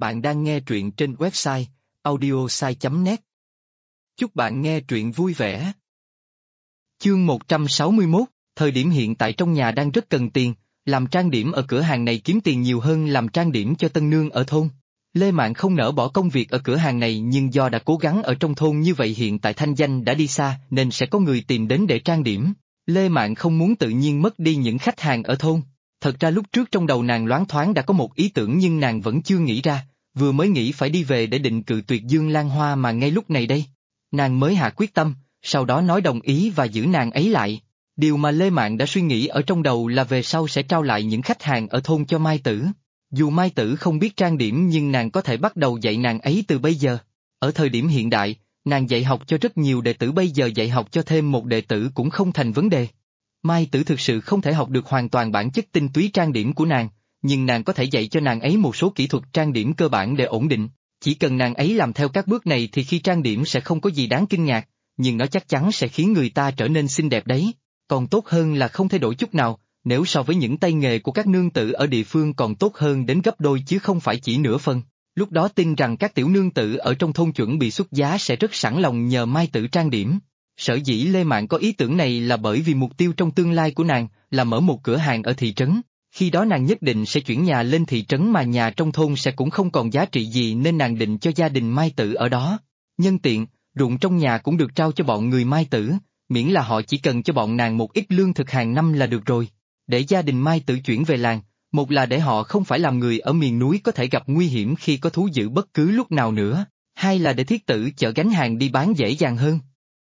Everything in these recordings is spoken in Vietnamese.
Bạn đang nghe truyện trên website audiosai.net. Chúc bạn nghe truyện vui vẻ. Chương 161, thời điểm hiện tại trong nhà đang rất cần tiền, làm trang điểm ở cửa hàng này kiếm tiền nhiều hơn làm trang điểm cho tân nương ở thôn. Lê Mạn không nỡ bỏ công việc ở cửa hàng này, nhưng do đã cố gắng ở trong thôn như vậy hiện tại thanh danh đã đi xa nên sẽ có người tìm đến để trang điểm. Lê Mạn không muốn tự nhiên mất đi những khách hàng ở thôn. Thật ra lúc trước trong đầu nàng loáng thoáng đã có một ý tưởng nhưng nàng vẫn chưa nghĩ ra, vừa mới nghĩ phải đi về để định cự tuyệt Dương Lan Hoa mà ngay lúc này đây. Nàng mới hạ quyết tâm, sau đó nói đồng ý và giữ nàng ấy lại. Điều mà Lê Mạn đã suy nghĩ ở trong đầu là về sau sẽ trao lại những khách hàng ở thôn cho Mai Tử. Dù Mai Tử không biết trang điểm nhưng nàng có thể bắt đầu dạy nàng ấy từ bây giờ. Ở thời điểm hiện đại, nàng dạy học cho rất nhiều đệ tử, bây giờ dạy học cho thêm một đệ tử cũng không thành vấn đề. Mai Tử thực sự không thể học được hoàn toàn bản chất tinh túy trang điểm của nàng, nhưng nàng có thể dạy cho nàng ấy một số kỹ thuật trang điểm cơ bản để ổn định. Chỉ cần nàng ấy làm theo các bước này thì khi trang điểm sẽ không có gì đáng kinh ngạc, nhưng nó chắc chắn sẽ khiến người ta trở nên xinh đẹp đấy. Còn tốt hơn là không thay đổi chút nào, nếu so với những tay nghề của các nương tử ở địa phương còn tốt hơn đến gấp đôi chứ không phải chỉ nửa phần. Lúc đó tin rằng các tiểu nương tử ở trong thôn chuẩn bị xuất giá sẽ rất sẵn lòng nhờ Mai Tử trang điểm. Sở dĩ Lê Mạn có ý tưởng này là bởi vì mục tiêu trong tương lai của nàng là mở một cửa hàng ở thị trấn. Khi đó nàng nhất định sẽ chuyển nhà lên thị trấn mà nhà trong thôn sẽ cũng không còn giá trị gì nên nàng định cho gia đình Mai Tử ở đó. Nhân tiện, ruộng trong nhà cũng được trao cho bọn người Mai Tử, miễn là họ chỉ cần cho bọn nàng một ít lương thực hàng năm là được rồi. Để gia đình Mai Tử chuyển về làng, một là để họ không phải làm người ở miền núi có thể gặp nguy hiểm khi có thú dữ bất cứ lúc nào nữa, hai là để thiết tử chở gánh hàng đi bán dễ dàng hơn.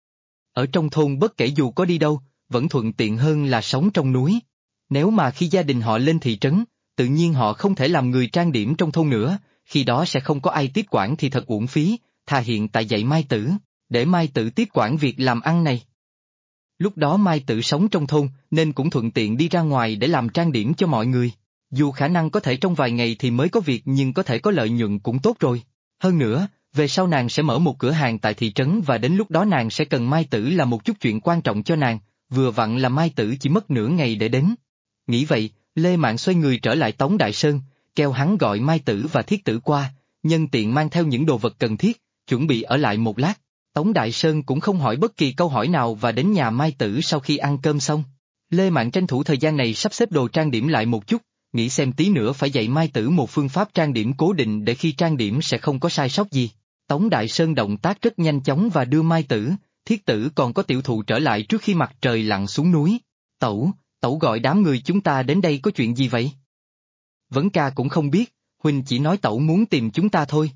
Ở trong thôn bất kể dù có đi đâu, vẫn thuận tiện hơn là sống trong núi. Nếu mà khi gia đình họ lên thị trấn, tự nhiên họ không thể làm người trang điểm trong thôn nữa, khi đó sẽ không có ai tiếp quản thì thật uổng phí, thà hiện tại dạy Mai Tử, để Mai Tử tiếp quản việc làm ăn này. Lúc đó Mai Tử sống trong thôn nên cũng thuận tiện đi ra ngoài để làm trang điểm cho mọi người. Dù khả năng có thể trong vài ngày thì mới có việc nhưng có thể có lợi nhuận cũng tốt rồi. Hơn nữa, về sau nàng sẽ mở một cửa hàng tại thị trấn và đến lúc đó nàng sẽ cần Mai Tử làm một chút chuyện quan trọng cho nàng, vừa vặn là Mai Tử chỉ mất nửa ngày để đến. Nghĩ vậy, Lê Mạn xoay người trở lại Tống Đại Sơn, kêu hắn gọi Mai Tử và Thiết Tử qua, nhân tiện mang theo những đồ vật cần thiết, chuẩn bị ở lại một lát. Tống Đại Sơn cũng không hỏi bất kỳ câu hỏi nào và đến nhà Mai Tử sau khi ăn cơm xong. Lê Mạn tranh thủ thời gian này sắp xếp đồ trang điểm lại một chút, nghĩ xem tí nữa phải dạy Mai Tử một phương pháp trang điểm cố định để khi trang điểm sẽ không có sai sót gì. Tống Đại Sơn động tác rất nhanh chóng và đưa Mai Tử, Thiết Tử còn có Tiểu Thụ trở lại trước khi mặt trời lặn xuống núi. Tẩu gọi đám người chúng ta đến đây có chuyện gì vậy? Vấn ca cũng không biết, huynh chỉ nói tẩu muốn tìm chúng ta thôi.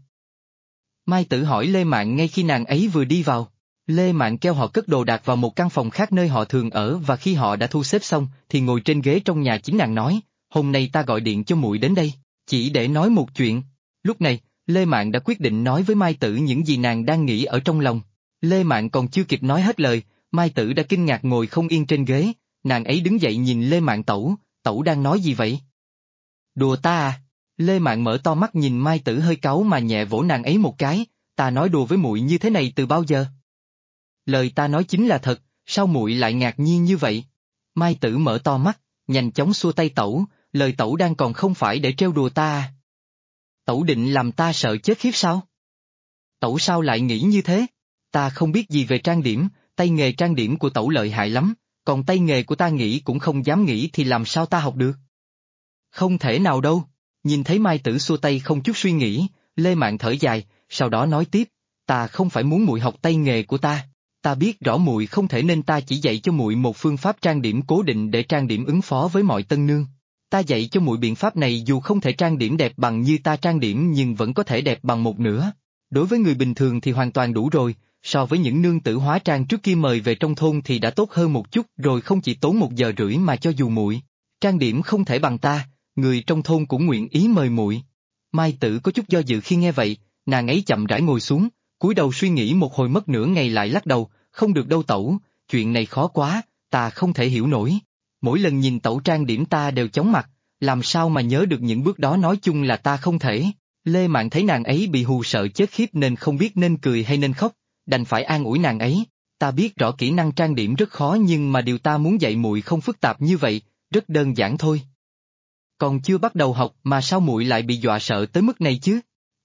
Mai Tử hỏi Lê Mạn ngay khi nàng ấy vừa đi vào. Lê Mạn kêu họ cất đồ đạc vào một căn phòng khác nơi họ thường ở và khi họ đã thu xếp xong thì ngồi trên ghế trong nhà chính nàng nói, hôm nay ta gọi điện cho muội đến đây, chỉ để nói một chuyện. Lúc này, Lê Mạn đã quyết định nói với Mai Tử những gì nàng đang nghĩ ở trong lòng. Lê Mạn còn chưa kịp nói hết lời, Mai Tử đã kinh ngạc ngồi không yên trên ghế, nàng ấy đứng dậy nhìn Lê Mạn, tẩu đang nói gì vậy? Đùa ta à? Lê Mạn mở to mắt nhìn Mai Tử hơi cáu mà nhẹ vỗ nàng ấy một cái, ta nói đùa với muội như thế này từ bao giờ? Lời ta nói chính là thật, sao muội lại ngạc nhiên như vậy? Mai Tử mở to mắt, nhanh chóng xua tay, lời tẩu đang còn không phải để trêu đùa ta à? Tẩu định làm ta sợ chết khiếp sao? Tẩu sao lại nghĩ như thế? Ta không biết gì về trang điểm, tay nghề trang điểm của tẩu lợi hại lắm, còn tay nghề của ta nghĩ cũng không dám nghĩ thì làm sao ta học được? Không thể nào đâu. Nhìn thấy Mai Tử xua tay không chút suy nghĩ, Lê Mạn thở dài, sau đó nói tiếp, ta không phải muốn muội học tay nghề của ta biết rõ muội không thể nên ta chỉ dạy cho muội một phương pháp trang điểm cố định để trang điểm ứng phó với mọi tân nương. Ta dạy cho muội biện pháp này dù không thể trang điểm đẹp bằng như ta trang điểm nhưng vẫn có thể đẹp bằng một nửa. Đối với người bình thường thì hoàn toàn đủ rồi, so với những nương tử hóa trang trước kia mời về trong thôn thì đã tốt hơn một chút rồi, không chỉ tốn 1 giờ rưỡi mà cho dù muội trang điểm không thể bằng ta, người trong thôn cũng nguyện ý mời muội. Mai Tử có chút do dự khi nghe vậy, nàng ấy chậm rãi ngồi xuống, cúi đầu suy nghĩ một hồi mất nửa ngày lại lắc đầu, không được đâu tẩu, chuyện này khó quá, ta không thể hiểu nổi. Mỗi lần nhìn tẩu trang điểm ta đều chóng mặt, làm sao mà nhớ được những bước đó, nói chung là ta không thể. Lê Mạn thấy nàng ấy bị hù sợ chết khiếp nên không biết nên cười hay nên khóc, đành phải an ủi nàng ấy, ta biết rõ kỹ năng trang điểm rất khó nhưng mà điều ta muốn dạy muội không phức tạp như vậy, rất đơn giản thôi. Còn chưa bắt đầu học mà sao muội lại bị dọa sợ tới mức này chứ?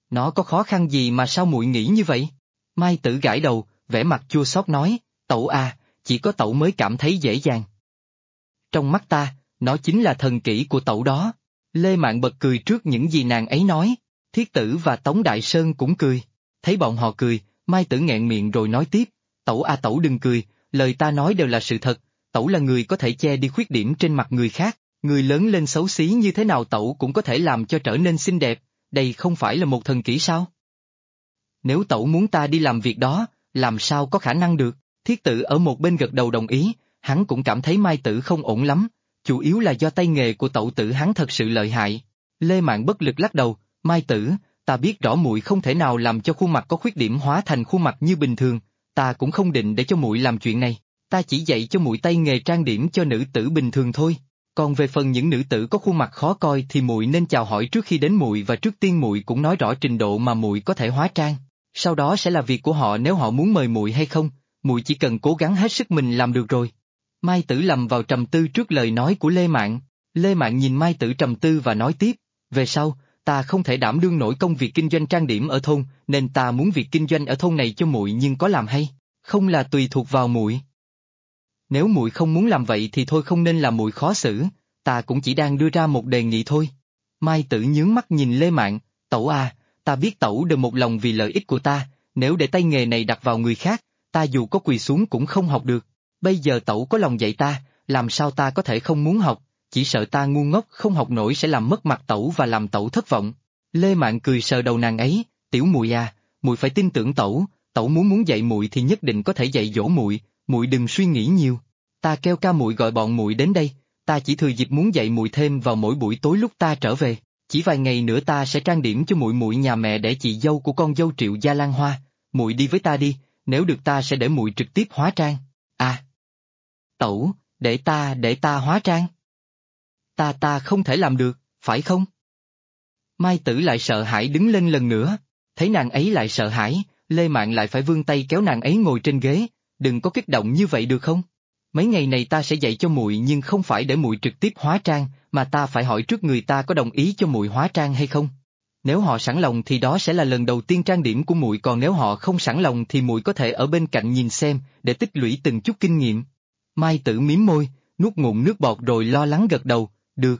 Nó có khó khăn gì mà sao muội nghĩ như vậy? Mai Tử gãi đầu, vẻ mặt chua xót nói, tẩu à, chỉ có tẩu mới cảm thấy dễ dàng. Trong mắt ta, nó chính là thần kỹ của tẩu đó. Lê Mạn bật cười trước những gì nàng ấy nói. Thiết Tử và Tống Đại Sơn cũng cười. Thấy bọn họ cười, Mai Tử nghẹn miệng rồi nói tiếp, tẩu à tẩu đừng cười, lời ta nói đều là sự thật, tẩu là người có thể che đi khuyết điểm trên mặt người khác, người lớn lên xấu xí như thế nào tẩu cũng có thể làm cho trở nên xinh đẹp, đây không phải là một thần kỹ sao? Nếu tẩu muốn ta đi làm việc đó, làm sao có khả năng được? Thiết Tử ở một bên gật đầu đồng ý, hắn cũng cảm thấy Mai Tử không ổn lắm, chủ yếu là do tay nghề của tẩu tử hắn thật sự lợi hại. Lê Mạn bất lực lắc đầu, Mai Tử, ta biết rõ muội không thể nào làm cho khuôn mặt có khuyết điểm hóa thành khuôn mặt như bình thường, ta cũng không định để cho muội làm chuyện này, ta chỉ dạy cho muội tay nghề trang điểm cho nữ tử bình thường thôi. Còn về phần những nữ tử có khuôn mặt khó coi thì muội nên chào hỏi trước khi đến muội và trước tiên muội cũng nói rõ trình độ mà muội có thể hóa trang. Sau đó sẽ là việc của họ nếu họ muốn mời muội hay không, muội chỉ cần cố gắng hết sức mình làm được rồi. Mai Tử lầm vào trầm tư trước lời nói của Lê Mạn. Lê Mạn nhìn Mai Tử trầm tư và nói tiếp, về sau, ta không thể đảm đương nổi công việc kinh doanh trang điểm ở thôn, nên ta muốn việc kinh doanh ở thôn này cho muội nhưng có làm hay, không là tùy thuộc vào muội. Nếu muội không muốn làm vậy thì thôi không nên làm muội khó xử, ta cũng chỉ đang đưa ra một đề nghị thôi. Mai Tử nhướng mắt nhìn Lê Mạn, tẩu à, ta biết tẩu đều một lòng vì lợi ích của ta, nếu để tay nghề này đặt vào người khác, ta dù có quỳ xuống cũng không học được. Bây giờ tẩu có lòng dạy ta, làm sao ta có thể không muốn học, chỉ sợ ta ngu ngốc không học nổi sẽ làm mất mặt tẩu và làm tẩu thất vọng. Lê Mạn cười sờ đầu nàng ấy, tiểu muội à, muội phải tin tưởng tẩu, tẩu muốn dạy muội thì nhất định có thể dạy dỗ muội, muội đừng suy nghĩ nhiều. Ta kêu ca muội gọi bọn muội đến đây, ta chỉ thừa dịp muốn dạy muội thêm vào mỗi buổi tối lúc ta trở về, chỉ vài ngày nữa ta sẽ trang điểm cho muội nhà mẹ để chị dâu của con dâu Triệu Gia Lan Hoa, muội đi với ta đi, nếu được ta sẽ để muội trực tiếp hóa trang. À, tẩu, để ta hóa trang. Ta không thể làm được, phải không? Mai Tử lại sợ hãi đứng lên lần nữa, thấy nàng ấy lại sợ hãi, Lê Mạn lại phải vươn tay kéo nàng ấy ngồi trên ghế, đừng có kích động như vậy được không? Mấy ngày này ta sẽ dạy cho muội nhưng không phải để muội trực tiếp hóa trang, mà ta phải hỏi trước người ta có đồng ý cho muội hóa trang hay không. Nếu họ sẵn lòng thì đó sẽ là lần đầu tiên trang điểm của muội, còn nếu họ không sẵn lòng thì muội có thể ở bên cạnh nhìn xem, để tích lũy từng chút kinh nghiệm. Mai Tử mím môi, nuốt ngụm nước bọt rồi lo lắng gật đầu, được.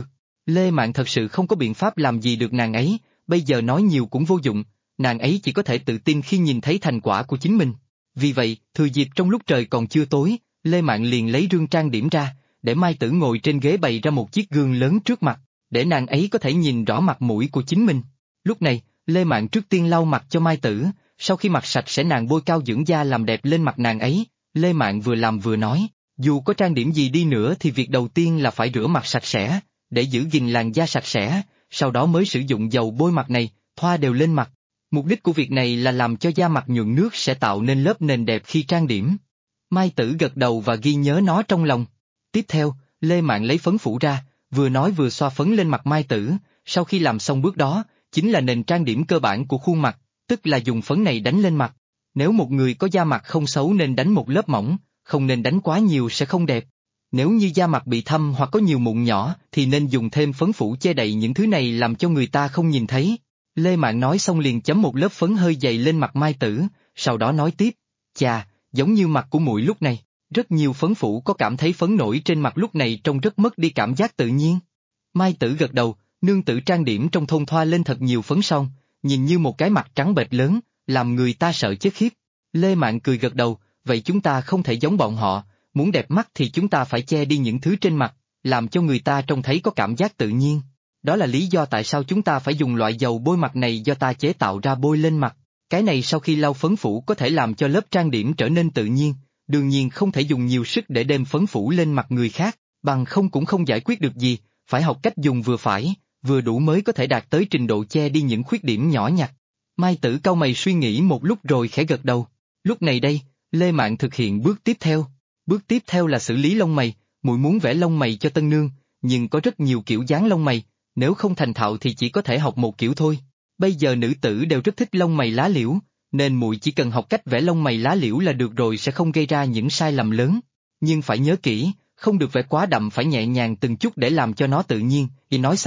Lê Mạn thật sự không có biện pháp làm gì được nàng ấy, bây giờ nói nhiều cũng vô dụng, nàng ấy chỉ có thể tự tin khi nhìn thấy thành quả của chính mình. Vì vậy, thừa dịp trong lúc trời còn chưa tối, Lê Mạn liền lấy rương trang điểm ra, để Mai Tử ngồi trên ghế bày ra một chiếc gương lớn trước mặt, để nàng ấy có thể nhìn rõ mặt mũi của chính mình. Lúc này, Lê Mạn trước tiên lau mặt cho Mai Tử, sau khi mặt sạch sẽ nàng bôi cao dưỡng da làm đẹp lên mặt nàng ấy. Lê Mạn vừa làm vừa nói, dù có trang điểm gì đi nữa thì việc đầu tiên là phải rửa mặt sạch sẽ, để giữ gìn làn da sạch sẽ, sau đó mới sử dụng dầu bôi mặt này, thoa đều lên mặt. Mục đích của việc này là làm cho da mặt nhuận nước sẽ tạo nên lớp nền đẹp khi trang điểm. Mai Tử gật đầu và ghi nhớ nó trong lòng. Tiếp theo, Lê Mạn lấy phấn phủ ra, vừa nói vừa xoa phấn lên mặt Mai Tử, sau khi làm xong bước đó, chính là nền trang điểm cơ bản của khuôn mặt, tức là dùng phấn này đánh lên mặt. Nếu một người có da mặt không xấu nên đánh một lớp mỏng, không nên đánh quá nhiều sẽ không đẹp. Nếu như da mặt bị thâm hoặc có nhiều mụn nhỏ thì nên dùng thêm phấn phủ che đậy những thứ này làm cho người ta không nhìn thấy. Lê Mạn nói xong liền chấm một lớp phấn hơi dày lên mặt Mai Tử, sau đó nói tiếp, chà, giống như mặt của muội lúc này, rất nhiều phấn phủ có cảm thấy phấn nổi trên mặt lúc này trông rất mất đi cảm giác tự nhiên. Mai Tử gật đầu, nương tử trang điểm trong thôn thoa lên thật nhiều phấn son, nhìn như một cái mặt trắng bệch lớn, làm người ta sợ chết khiếp. Lê Mạn cười gật đầu, vậy chúng ta không thể giống bọn họ, muốn đẹp mắt thì chúng ta phải che đi những thứ trên mặt, làm cho người ta trông thấy có cảm giác tự nhiên. Đó là lý do tại sao chúng ta phải dùng loại dầu bôi mặt này do ta chế tạo ra bôi lên mặt. Cái này sau khi lau phấn phủ có thể làm cho lớp trang điểm trở nên tự nhiên, đương nhiên không thể dùng nhiều sức để đem phấn phủ lên mặt người khác, bằng không cũng không giải quyết được gì, phải học cách dùng vừa phải, vừa đủ mới có thể đạt tới trình độ che đi những khuyết điểm nhỏ nhặt. Mai Tử cau mày suy nghĩ một lúc rồi khẽ gật đầu. Lúc này đây, Lê Mạn thực hiện bước tiếp theo. Bước tiếp theo là xử lý lông mày, muội muốn vẽ lông mày cho tân nương, nhưng có rất nhiều kiểu dáng lông mày, nếu không thành thạo thì chỉ có thể học một kiểu thôi. Bây giờ nữ tử đều rất thích lông mày lá liễu, nên muội chỉ cần học cách vẽ lông mày lá liễu là được rồi, sẽ không gây ra những sai lầm lớn. Nhưng phải nhớ kỹ, không được vẽ quá đậm, phải nhẹ nhàng từng chút để làm cho nó tự nhiên. Khi nói xong,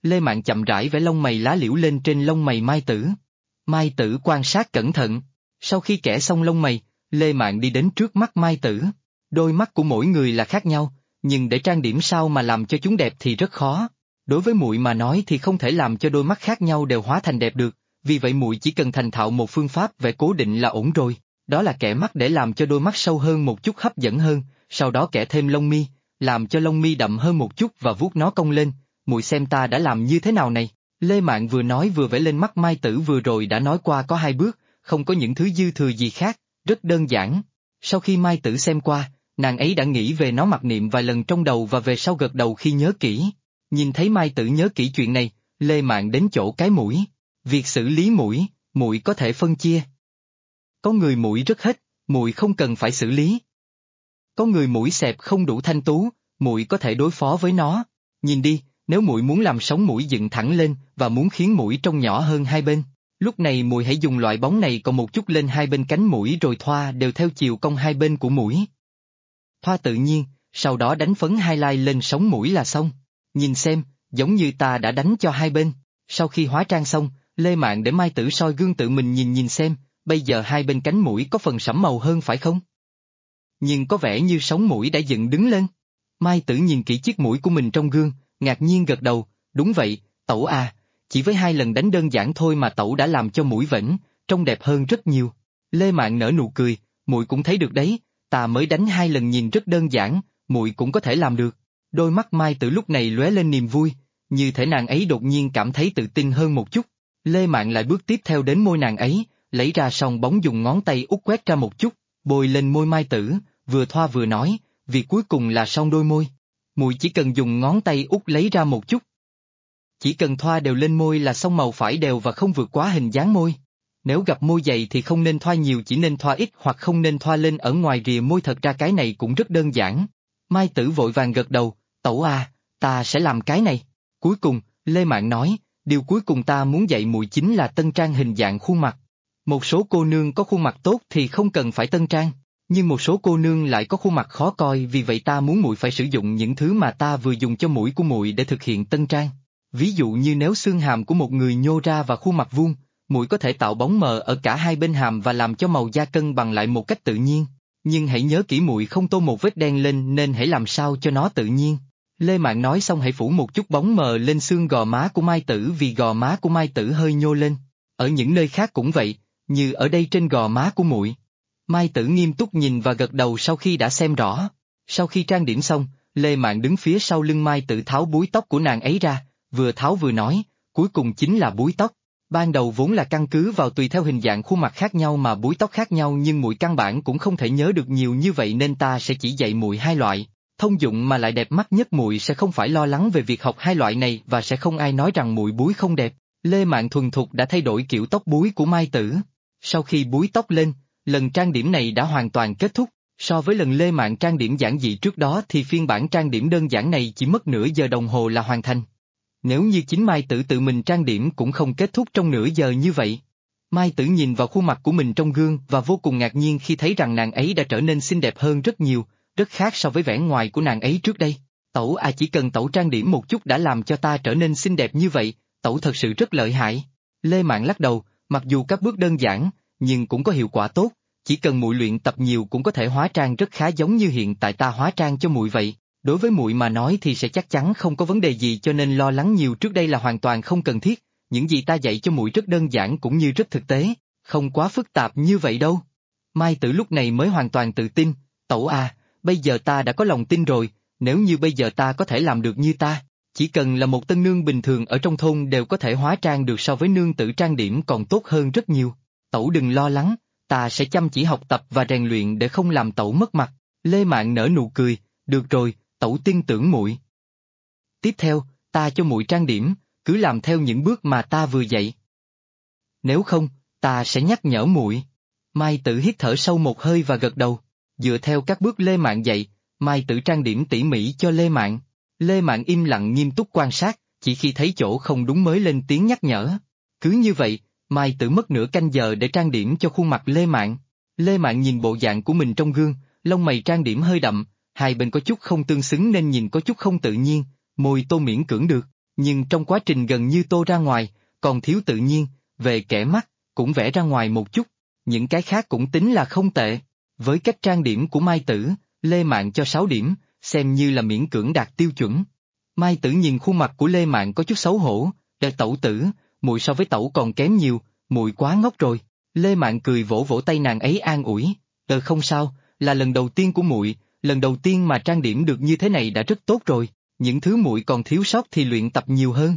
Lê Mạn chậm rãi vẽ lông mày lá liễu lên trên lông mày Mai Tử. Mai Tử quan sát cẩn thận. Sau khi kẻ xong lông mày, Lê Mạn đi đến trước mắt Mai Tử. Đôi mắt của mỗi người là khác nhau, nhưng để trang điểm sao mà làm cho chúng đẹp thì rất khó. Đối với muội mà nói thì không thể làm cho đôi mắt khác nhau đều hóa thành đẹp được, vì vậy muội chỉ cần thành thạo một phương pháp vẽ cố định là ổn rồi. Đó là kẻ mắt để làm cho đôi mắt sâu hơn một chút hấp dẫn hơn, sau đó kẻ thêm lông mi, làm cho lông mi đậm hơn một chút và vuốt nó cong lên. Muội xem ta đã làm như thế nào này. Lê Mạn vừa nói vừa vẽ lên mắt Mai Tử vừa rồi đã nói qua có 2 bước, không có những thứ dư thừa gì khác, rất đơn giản. Sau khi Mai Tử xem qua, nàng ấy đã nghĩ về nó mặc niệm vài lần trong đầu và về sau gật đầu khi nhớ kỹ. Nhìn thấy Mai Tử nhớ kỹ chuyện này, Lê Mạn đến chỗ cái mũi. Việc xử lý mũi, muội có thể phân chia. Có người mũi rất hết, muội không cần phải xử lý. Có người mũi xẹp không đủ thanh tú, muội có thể đối phó với nó. Nhìn đi, nếu muội muốn làm sống mũi dựng thẳng lên và muốn khiến mũi trông nhỏ hơn hai bên, lúc này muội hãy dùng loại bóng này còn một chút lên hai bên cánh mũi rồi thoa đều theo chiều cong hai bên của mũi. Thoa tự nhiên, sau đó đánh phấn highlight lên sống mũi là xong. Nhìn xem, giống như ta đã đánh cho hai bên. Sau khi hóa trang xong, Lê Mạn để Mai Tử soi gương tự mình nhìn xem, bây giờ hai bên cánh mũi có phần sẫm màu hơn phải không? Nhưng có vẻ như sống mũi đã dựng đứng lên. Mai Tử nhìn kỹ chiếc mũi của mình trong gương, ngạc nhiên gật đầu, đúng vậy, tẩu à, chỉ với 2 lần đánh đơn giản thôi mà tẩu đã làm cho mũi vểnh, trông đẹp hơn rất nhiều. Lê Mạn nở nụ cười, muội cũng thấy được đấy, ta mới đánh 2 lần nhìn rất đơn giản, muội cũng có thể làm được. Đôi mắt Mai Tử lúc này lóe lên niềm vui, như thể nàng ấy đột nhiên cảm thấy tự tin hơn một chút. Lê Mạn lại bước tiếp theo đến môi nàng ấy, lấy ra son bóng dùng ngón tay út quét ra một chút, bôi lên môi Mai Tử, vừa thoa vừa nói, việc cuối cùng là son đôi môi. Muội chỉ cần dùng ngón tay út lấy ra một chút. Chỉ cần thoa đều lên môi là xong, màu phải đều và không vượt quá hình dáng môi. Nếu gặp môi dày thì không nên thoa nhiều, chỉ nên thoa ít hoặc không nên thoa lên ở ngoài rìa môi, thật ra cái này cũng rất đơn giản. Mai Tử vội vàng gật đầu, tẩu à, ta sẽ làm cái này. Cuối cùng, Lê Mạn nói, điều cuối cùng ta muốn dạy muội chính là tân trang hình dạng khuôn mặt. Một số cô nương có khuôn mặt tốt thì không cần phải tân trang, nhưng một số cô nương lại có khuôn mặt khó coi, vì vậy ta muốn muội phải sử dụng những thứ mà ta vừa dùng cho mũi của muội để thực hiện tân trang. Ví dụ như nếu xương hàm của một người nhô ra và khuôn mặt vuông, muội có thể tạo bóng mờ ở cả hai bên hàm và làm cho màu da cân bằng lại một cách tự nhiên. Nhưng hãy nhớ kỹ, muội không tô một vết đen lên nên hãy làm sao cho nó tự nhiên. Lê Mạn nói xong hãy phủ một chút bóng mờ lên xương gò má của Mai Tử, vì gò má của Mai Tử hơi nhô lên. Ở những nơi khác cũng vậy, như ở đây trên gò má của muội. Mai Tử nghiêm túc nhìn và gật đầu sau khi đã xem rõ. Sau khi trang điểm xong, Lê Mạn đứng phía sau lưng Mai Tử tháo búi tóc của nàng ấy ra, vừa tháo vừa nói, cuối cùng chính là búi tóc. Ban đầu vốn là căn cứ vào tùy theo hình dạng khuôn mặt khác nhau mà búi tóc khác nhau, nhưng muội căn bản cũng không thể nhớ được nhiều như vậy nên ta sẽ chỉ dạy muội 2 loại. Thông dụng mà lại đẹp mắt nhất, muội sẽ không phải lo lắng về việc học 2 loại này và sẽ không ai nói rằng muội búi không đẹp. Lê Mạn thuần thục đã thay đổi kiểu tóc búi của Mai Tử. Sau khi búi tóc lên, lần trang điểm này đã hoàn toàn kết thúc. So với lần Lê Mạn trang điểm giản dị trước đó thì phiên bản trang điểm đơn giản này chỉ mất nửa giờ đồng hồ là hoàn thành. Nếu như chính Mai Tử tự mình trang điểm cũng không kết thúc trong nửa giờ như vậy. Mai Tử nhìn vào khuôn mặt của mình trong gương và vô cùng ngạc nhiên khi thấy rằng nàng ấy đã trở nên xinh đẹp hơn rất nhiều, rất khác so với vẻ ngoài của nàng ấy trước đây. Tẩu à, chỉ cần tẩu trang điểm một chút đã làm cho ta trở nên xinh đẹp như vậy, tẩu thật sự rất lợi hại. Lê Mạn lắc đầu, mặc dù các bước đơn giản, nhưng cũng có hiệu quả tốt, chỉ cần muội luyện tập nhiều cũng có thể hóa trang rất khá giống như hiện tại ta hóa trang cho muội vậy. Đối với muội mà nói thì sẽ chắc chắn không có vấn đề gì, cho nên lo lắng nhiều trước đây là hoàn toàn không cần thiết. Những gì ta dạy cho muội rất đơn giản cũng như rất thực tế, không quá phức tạp như vậy đâu. Mai Tử lúc này mới hoàn toàn tự tin, tẩu à, bây giờ ta đã có lòng tin rồi, nếu như bây giờ ta có thể làm được như ta, chỉ cần là một tân nương bình thường ở trong thôn đều có thể hóa trang được, so với nương tử trang điểm còn tốt hơn rất nhiều. Tẩu đừng lo lắng, ta sẽ chăm chỉ học tập và rèn luyện để không làm tẩu mất mặt. Lê Mạn nở nụ cười, được rồi, tẩu tin tưởng muội. Tiếp theo, ta cho muội trang điểm, cứ làm theo những bước mà ta vừa dạy. Nếu không, ta sẽ nhắc nhở muội. Mai Tử hít thở sâu một hơi và gật đầu. Dựa theo các bước Lê Mạn dạy, Mai Tử trang điểm tỉ mỉ cho Lê Mạn. Lê Mạn im lặng nghiêm túc quan sát, chỉ khi thấy chỗ không đúng mới lên tiếng nhắc nhở. Cứ như vậy, Mai Tử mất nửa canh giờ để trang điểm cho khuôn mặt Lê Mạn. Lê Mạn nhìn bộ dạng của mình trong gương, lông mày trang điểm hơi đậm, hai bên có chút không tương xứng nên nhìn có chút không tự nhiên, môi tô miễn cưỡng được. nhưng trong quá trình gần như tô ra ngoài, còn thiếu tự nhiên, về kẻ mắt, cũng vẽ ra ngoài một chút, những cái khác cũng tính là không tệ. Với cách trang điểm của Mai Tử, Lê Mạn cho 6 điểm, xem như là miễn cưỡng đạt tiêu chuẩn. Mai Tử nhìn khuôn mặt của Lê Mạn có chút xấu hổ, tẩu tử, muội so với tẩu còn kém nhiều, muội quá ngốc rồi. Lê Mạn cười vỗ vỗ tay nàng ấy an ủi, không sao, là lần đầu tiên của muội, lần đầu tiên mà trang điểm được như thế này đã rất tốt rồi, những thứ muội còn thiếu sót thì luyện tập nhiều hơn.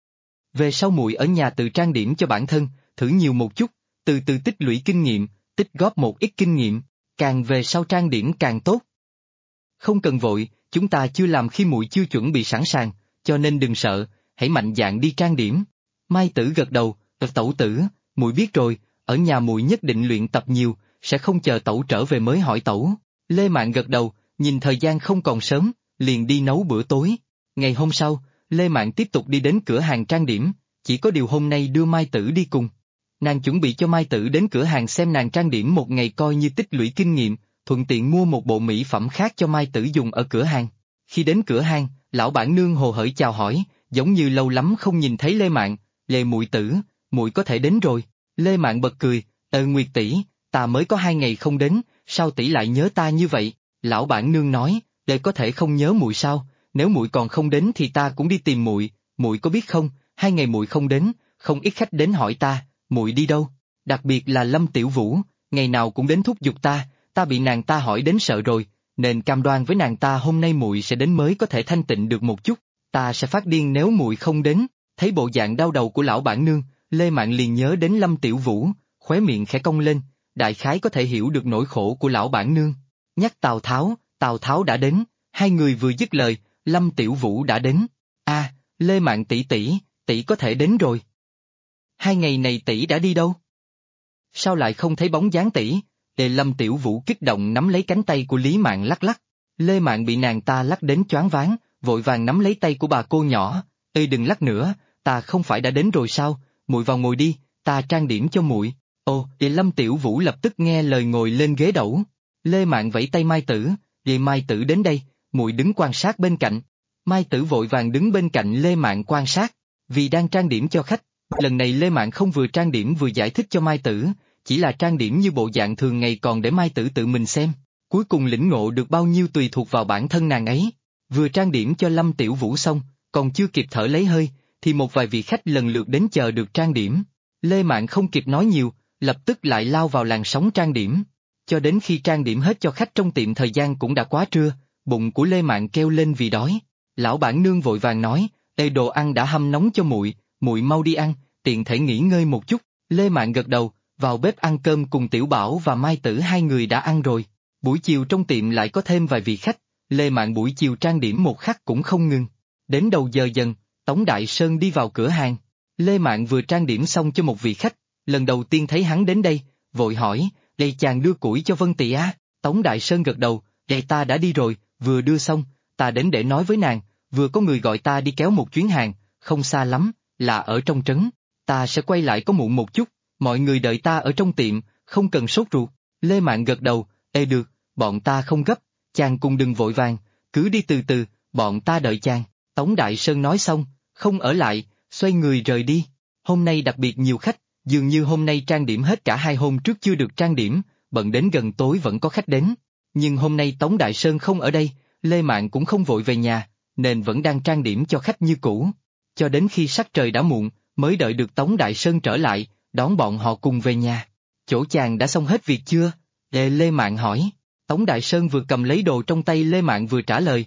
Về sau muội ở nhà tự trang điểm cho bản thân, thử nhiều một chút, từ từ tích lũy kinh nghiệm, tích góp một ít kinh nghiệm, càng về sau trang điểm càng tốt. Không cần vội, chúng ta chưa làm khi muội chưa chuẩn bị sẵn sàng, cho nên đừng sợ, hãy mạnh dạn đi trang điểm. Mai Tử gật đầu, tẩu tử, muội biết rồi, ở nhà muội nhất định luyện tập nhiều, sẽ không chờ tẩu trở về mới hỏi tẩu. Lê Mạn gật đầu, nhìn thời gian không còn sớm, liền đi nấu bữa tối. Ngày hôm sau, Lê Mạn tiếp tục đi đến cửa hàng trang điểm, chỉ có điều hôm nay đưa Mai Tử đi cùng. Nàng chuẩn bị cho Mai Tử đến cửa hàng xem nàng trang điểm một ngày coi như tích lũy kinh nghiệm, thuận tiện mua một bộ mỹ phẩm khác cho Mai Tử dùng ở cửa hàng. Khi đến cửa hàng, lão bản nương hồ hởi chào hỏi, giống như lâu lắm không nhìn thấy Lê Mạn, Lê muội tử, muội có thể đến rồi. Lê Mạn bật cười, Nguyệt tỷ, ta mới có 2 ngày không đến, sao tỷ lại nhớ ta như vậy? Lão bản nương nói, Lê có thể không nhớ muội sao, nếu muội còn không đến thì ta cũng đi tìm muội, muội có biết không, 2 ngày muội không đến, không ít khách đến hỏi ta, muội đi đâu? Đặc biệt là Lâm Tiểu Vũ, ngày nào cũng đến thúc giục ta bị nàng ta hỏi đến sợ rồi, nên cam đoan với nàng ta hôm nay muội sẽ đến mới có thể thanh tịnh được một chút, ta sẽ phát điên nếu muội không đến. Thấy bộ dạng đau đầu của lão bản nương, Lê Mạn liền nhớ đến Lâm Tiểu Vũ, khóe miệng khẽ cong lên, đại khái có thể hiểu được nỗi khổ của lão bản nương. Nhắc Tào Tháo đã đến, hai người vừa dứt lời, Lâm Tiểu Vũ đã đến. Lê Mạn tỷ tỷ có thể đến rồi. 2 ngày này tỷ đã đi đâu? Sao lại không thấy bóng dáng tỷ? Lâm Tiểu Vũ kích động nắm lấy cánh tay của Lý Mạn lắc lắc. Lê Mạn bị nàng ta lắc đến choáng váng, vội vàng nắm lấy tay của bà cô nhỏ. Đừng lắc nữa, ta không phải đã đến rồi sao? Muội vào ngồi đi, ta trang điểm cho muội. Lâm Tiểu Vũ lập tức nghe lời ngồi lên ghế đẩu. Lê Mạn vẫy tay Mai Tử, Mai Tử đến đây, muội đứng quan sát bên cạnh. Mai Tử vội vàng đứng bên cạnh Lê Mạn quan sát, vì đang trang điểm cho khách. Lần này Lê Mạn không vừa trang điểm vừa giải thích cho Mai Tử, chỉ là trang điểm như bộ dạng thường ngày còn để Mai Tử tự mình xem. Cuối cùng lĩnh ngộ được bao nhiêu tùy thuộc vào bản thân nàng ấy. Vừa trang điểm cho Lâm Tiểu Vũ xong, còn chưa kịp thở lấy hơi, thì một vài vị khách lần lượt đến chờ được trang điểm. Lê Mạn không kịp nói nhiều, lập tức lại lao vào làn sóng trang điểm. Cho đến khi trang điểm hết cho khách trong tiệm thời gian cũng đã quá trưa, bụng của Lê Mạn kêu lên vì đói. Lão bản nương vội vàng nói, đồ ăn đã hâm nóng cho muội, muội mau đi ăn, tiện thể nghỉ ngơi một chút. Lê Mạn gật đầu, vào bếp ăn cơm cùng Tiểu Bảo và Mai Tử hai người đã ăn rồi. Buổi chiều trong tiệm lại có thêm vài vị khách, Lê Mạn buổi chiều trang điểm một khắc cũng không ngừng. Đến đầu giờ dần, Tống Đại Sơn đi vào cửa hàng. Lê Mạn vừa trang điểm xong cho một vị khách, lần đầu tiên thấy hắn đến đây, vội hỏi, chàng đưa củi cho Vân Tị á? Tống Đại Sơn gật đầu, ta đã đi rồi, vừa đưa xong, ta đến để nói với nàng, vừa có người gọi ta đi kéo một chuyến hàng, không xa lắm, là ở trong trấn, ta sẽ quay lại có muộn một chút, mọi người đợi ta ở trong tiệm, không cần sốt ruột. Lê Mạn gật đầu, được, bọn ta không gấp, chàng cùng đừng vội vàng, cứ đi từ từ, bọn ta đợi chàng. Tống Đại Sơn nói xong, không ở lại, xoay người rời đi. Hôm nay đặc biệt nhiều khách, dường như hôm nay trang điểm hết cả 2 hôm trước chưa được trang điểm, bận đến gần tối vẫn có khách đến. Nhưng hôm nay Tống Đại Sơn không ở đây, Lê Mạn cũng không vội về nhà, nên vẫn đang trang điểm cho khách như cũ. Cho đến khi sắc trời đã muộn, mới đợi được Tống Đại Sơn trở lại, đón bọn họ cùng về nhà. Chỗ chàng đã xong hết việc chưa? Lê Mạn hỏi. Tống Đại Sơn vừa cầm lấy đồ trong tay Lê Mạn vừa trả lời,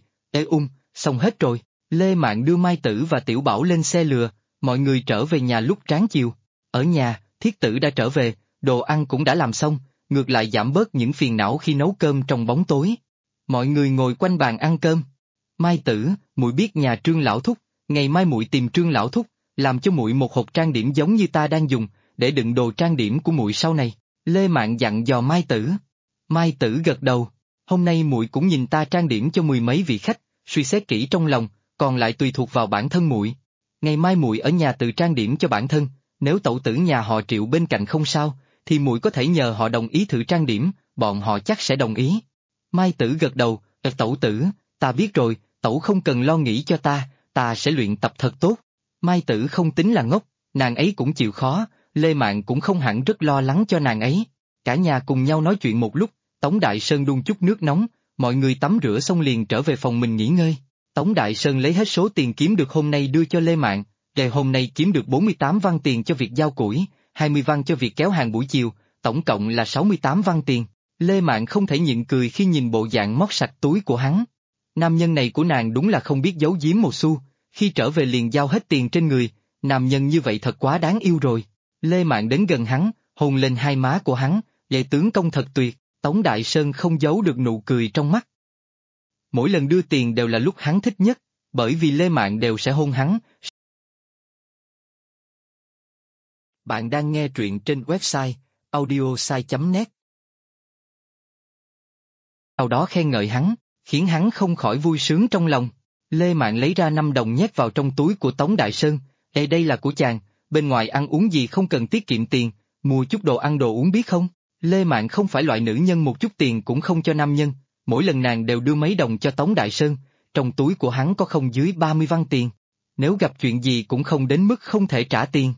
xong hết rồi. Lê Mạn đưa Mai Tử và Tiểu Bảo lên xe lừa, mọi người trở về nhà lúc tráng chiều. Ở nhà, Thiết Tử đã trở về, đồ ăn cũng đã làm xong, ngược lại giảm bớt những phiền não khi nấu cơm trong bóng tối. Mọi người ngồi quanh bàn ăn cơm. Mai Tử, muội biết nhà Trương lão thúc, ngày mai muội tìm Trương lão thúc, làm cho muội một hộp trang điểm giống như ta đang dùng, để đựng đồ trang điểm của muội sau này. Lê Mạn dặn dò Mai Tử. Mai Tử gật đầu. Hôm nay muội cũng nhìn ta trang điểm cho 10 mấy vị khách, suy xét kỹ trong lòng, còn lại tùy thuộc vào bản thân muội. Ngày mai muội ở nhà tự trang điểm cho bản thân, nếu tẩu tử nhà họ Triệu bên cạnh không sao, thì muội có thể nhờ họ đồng ý thử trang điểm, bọn họ chắc sẽ đồng ý. Mai Tử gật đầu, tẩu tử, ta biết rồi, tẩu không cần lo nghĩ cho ta, ta sẽ luyện tập thật tốt. Mai Tử không tính là ngốc, nàng ấy cũng chịu khó, Lê Mạn cũng không hẳn rất lo lắng cho nàng ấy. Cả nhà cùng nhau nói chuyện một lúc, Tống Đại Sơn đun chút nước nóng, mọi người tắm rửa xong liền trở về phòng mình nghỉ ngơi. Tống Đại Sơn lấy hết số tiền kiếm được hôm nay đưa cho Lê Mạn, ngày hôm nay kiếm được 48 văn tiền cho việc giao củi, 20 văn cho việc kéo hàng buổi chiều, tổng cộng là 68 văn tiền. Lê Mạn không thể nhịn cười khi nhìn bộ dạng móc sạch túi của hắn. Nam nhân này của nàng đúng là không biết giấu giếm một xu, khi trở về liền giao hết tiền trên người, nam nhân như vậy thật quá đáng yêu rồi. Lê Mạn đến gần hắn, hôn lên hai má của hắn, vậy tướng công thật tuyệt, Tống Đại Sơn không giấu được nụ cười trong mắt. Mỗi lần đưa tiền đều là lúc hắn thích nhất, bởi vì Lê Mạn đều sẽ hôn hắn. Bạn đang nghe truyện trên website audiosai.net. Sau đó khen ngợi hắn, khiến hắn không khỏi vui sướng trong lòng. Lê Mạn lấy ra 5 đồng nhét vào trong túi của Tống Đại Sơn, đây là của chàng, bên ngoài ăn uống gì không cần tiết kiệm tiền, mua chút đồ ăn đồ uống biết không? Lê Mạn không phải loại nữ nhân một chút tiền cũng không cho nam nhân, mỗi lần nàng đều đưa mấy đồng cho Tống Đại Sơn, trong túi của hắn có không dưới 30 văn tiền. Nếu gặp chuyện gì cũng không đến mức không thể trả tiền.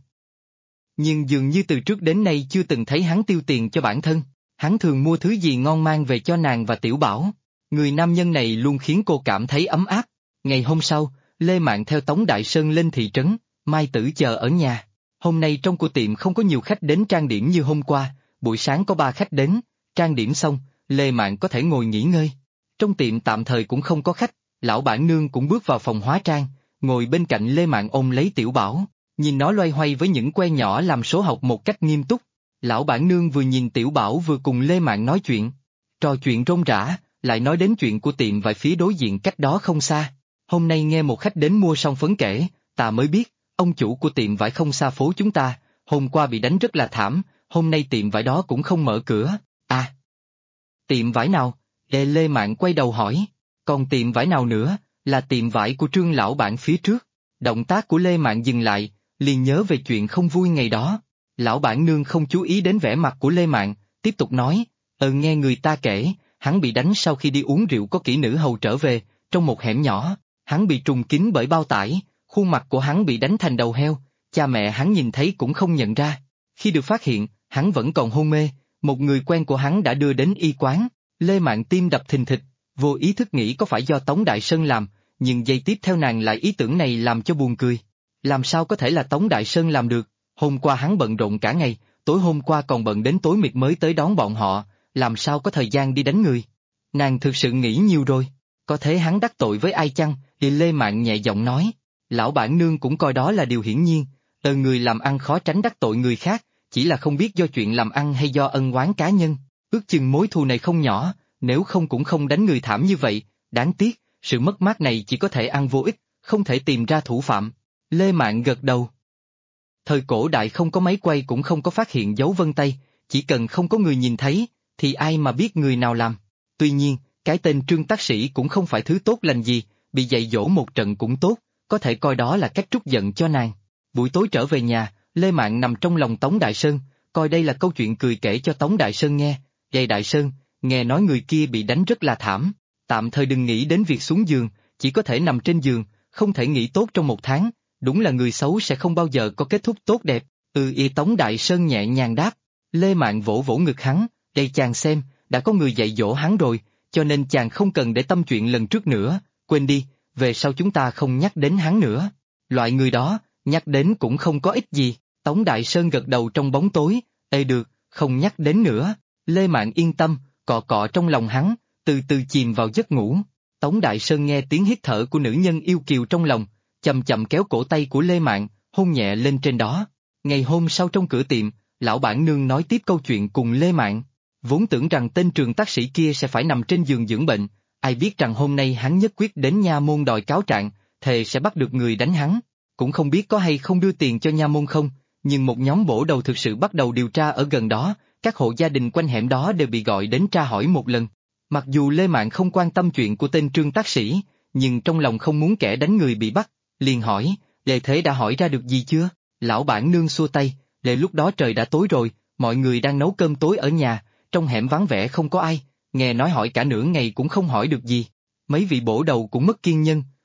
Nhưng dường như từ trước đến nay chưa từng thấy hắn tiêu tiền cho bản thân, hắn thường mua thứ gì ngon mang về cho nàng và Tiểu Bảo. Người nam nhân này luôn khiến cô cảm thấy ấm áp. Ngày hôm sau, Lê Mạn theo Tống Đại Sơn lên thị trấn, Mai Tử chờ ở nhà. Hôm nay trong của tiệm không có nhiều khách đến trang điểm như hôm qua, buổi sáng có 3 khách đến, trang điểm xong, Lê Mạn có thể ngồi nghỉ ngơi. Trong tiệm tạm thời cũng không có khách, lão bản nương cũng bước vào phòng hóa trang, ngồi bên cạnh Lê Mạn ôm lấy Tiểu Bảo, nhìn nó loay hoay với những que nhỏ làm số học một cách nghiêm túc. Lão bản nương vừa nhìn Tiểu Bảo vừa cùng Lê Mạn nói chuyện, trò chuyện rôm rả, lại nói đến chuyện của tiệm vải phía đối diện cách đó không xa. Hôm nay nghe một khách đến mua son phấn kể, ta mới biết, ông chủ của tiệm vải không xa phố chúng ta, hôm qua bị đánh rất là thảm, hôm nay tiệm vải đó cũng không mở cửa. À, tiệm vải nào? Lê Mạn quay đầu hỏi, còn tiệm vải nào nữa, là tiệm vải của Trương lão bản phía trước. Động tác của Lê Mạn dừng lại, liền nhớ về chuyện không vui ngày đó. Lão bản nương không chú ý đến vẻ mặt của Lê Mạn, tiếp tục nói, nghe người ta kể, hắn bị đánh sau khi đi uống rượu có kỹ nữ hầu trở về, trong một hẻm nhỏ, hắn bị trùng kín bởi bao tải, khuôn mặt của hắn bị đánh thành đầu heo, cha mẹ hắn nhìn thấy cũng không nhận ra. Khi được phát hiện, hắn vẫn còn hôn mê, một người quen của hắn đã đưa đến y quán. Lê Mạn tim đập thình thịch, vô ý thức nghĩ có phải do Tống Đại Sơn làm, nhưng giây tiếp theo nàng lại ý tưởng này làm cho buồn cười. Làm sao có thể là Tống Đại Sơn làm được, hôm qua hắn bận rộn cả ngày, tối hôm qua còn bận đến tối mịt mới tới đón bọn họ, làm sao có thời gian đi đánh người. Nàng thực sự nghĩ nhiều rồi, có thể hắn đắc tội với ai chăng, thì Lê Mạn nhẹ giọng nói. Lão bản nương cũng coi đó là điều hiển nhiên, người làm ăn khó tránh đắc tội người khác, chỉ là không biết do chuyện làm ăn hay do ân oán cá nhân, ước chừng mối thù này không nhỏ, nếu không cũng không đánh người thảm như vậy, đáng tiếc, sự mất mát này chỉ có thể ăn vô ích, không thể tìm ra thủ phạm. Lê Mạn gật đầu. Thời cổ đại không có máy quay cũng không có phát hiện dấu vân tay, chỉ cần không có người nhìn thấy, thì ai mà biết người nào làm. Tuy nhiên, cái tên Trương tác sĩ cũng không phải thứ tốt lành gì, bị dạy dỗ một trận cũng tốt, có thể coi đó là cách trút giận cho nàng. Buổi tối trở về nhà, Lê Mạn nằm trong lòng Tống Đại Sơn, coi đây là câu chuyện cười kể cho Tống Đại Sơn nghe. Vậy Đại Sơn, nghe nói người kia bị đánh rất là thảm, tạm thời đừng nghĩ đến việc xuống giường, chỉ có thể nằm trên giường, không thể nghỉ tốt trong 1 tháng, đúng là người xấu sẽ không bao giờ có kết thúc tốt đẹp. Tống Đại Sơn nhẹ nhàng đáp. Lê Mạn vỗ vỗ ngực hắn, đây chàng xem, đã có người dạy dỗ hắn rồi, cho nên chàng không cần để tâm chuyện lần trước nữa, quên đi, về sau chúng ta không nhắc đến hắn nữa. Loại người đó, nhắc đến cũng không có ích gì. Tống Đại Sơn gật đầu trong bóng tối, được, không nhắc đến nữa. Lê Mạn yên tâm, cọ cọ trong lòng hắn, từ từ chìm vào giấc ngủ. Tống Đại Sơn nghe tiếng hít thở của nữ nhân yêu kiều trong lòng, chậm chậm kéo cổ tay của Lê Mạn, hôn nhẹ lên trên đó. Ngày hôm sau trong cửa tiệm, lão bản nương nói tiếp câu chuyện cùng Lê Mạn. Vốn tưởng rằng tên Trường tác sĩ kia sẽ phải nằm trên giường dưỡng bệnh, ai biết rằng hôm nay hắn nhất quyết đến nha môn đòi cáo trạng, thề sẽ bắt được người đánh hắn. Cũng không biết có hay không đưa tiền cho nha môn không, nhưng một nhóm bổ đầu thực sự bắt đầu điều tra ở gần đó, các hộ gia đình quanh hẻm đó đều bị gọi đến tra hỏi một lần. Mặc dù Lê Mạn không quan tâm chuyện của tên Trương tác sĩ, nhưng trong lòng không muốn kẻ đánh người bị bắt, liền hỏi, Lê Thế đã hỏi ra được gì chưa? Lão bản nương xua tay, Lê lúc đó trời đã tối rồi, mọi người đang nấu cơm tối ở nhà, trong hẻm vắng vẻ không có ai, nghe nói hỏi cả nửa ngày cũng không hỏi được gì. Mấy vị bổ đầu cũng mất kiên nhân,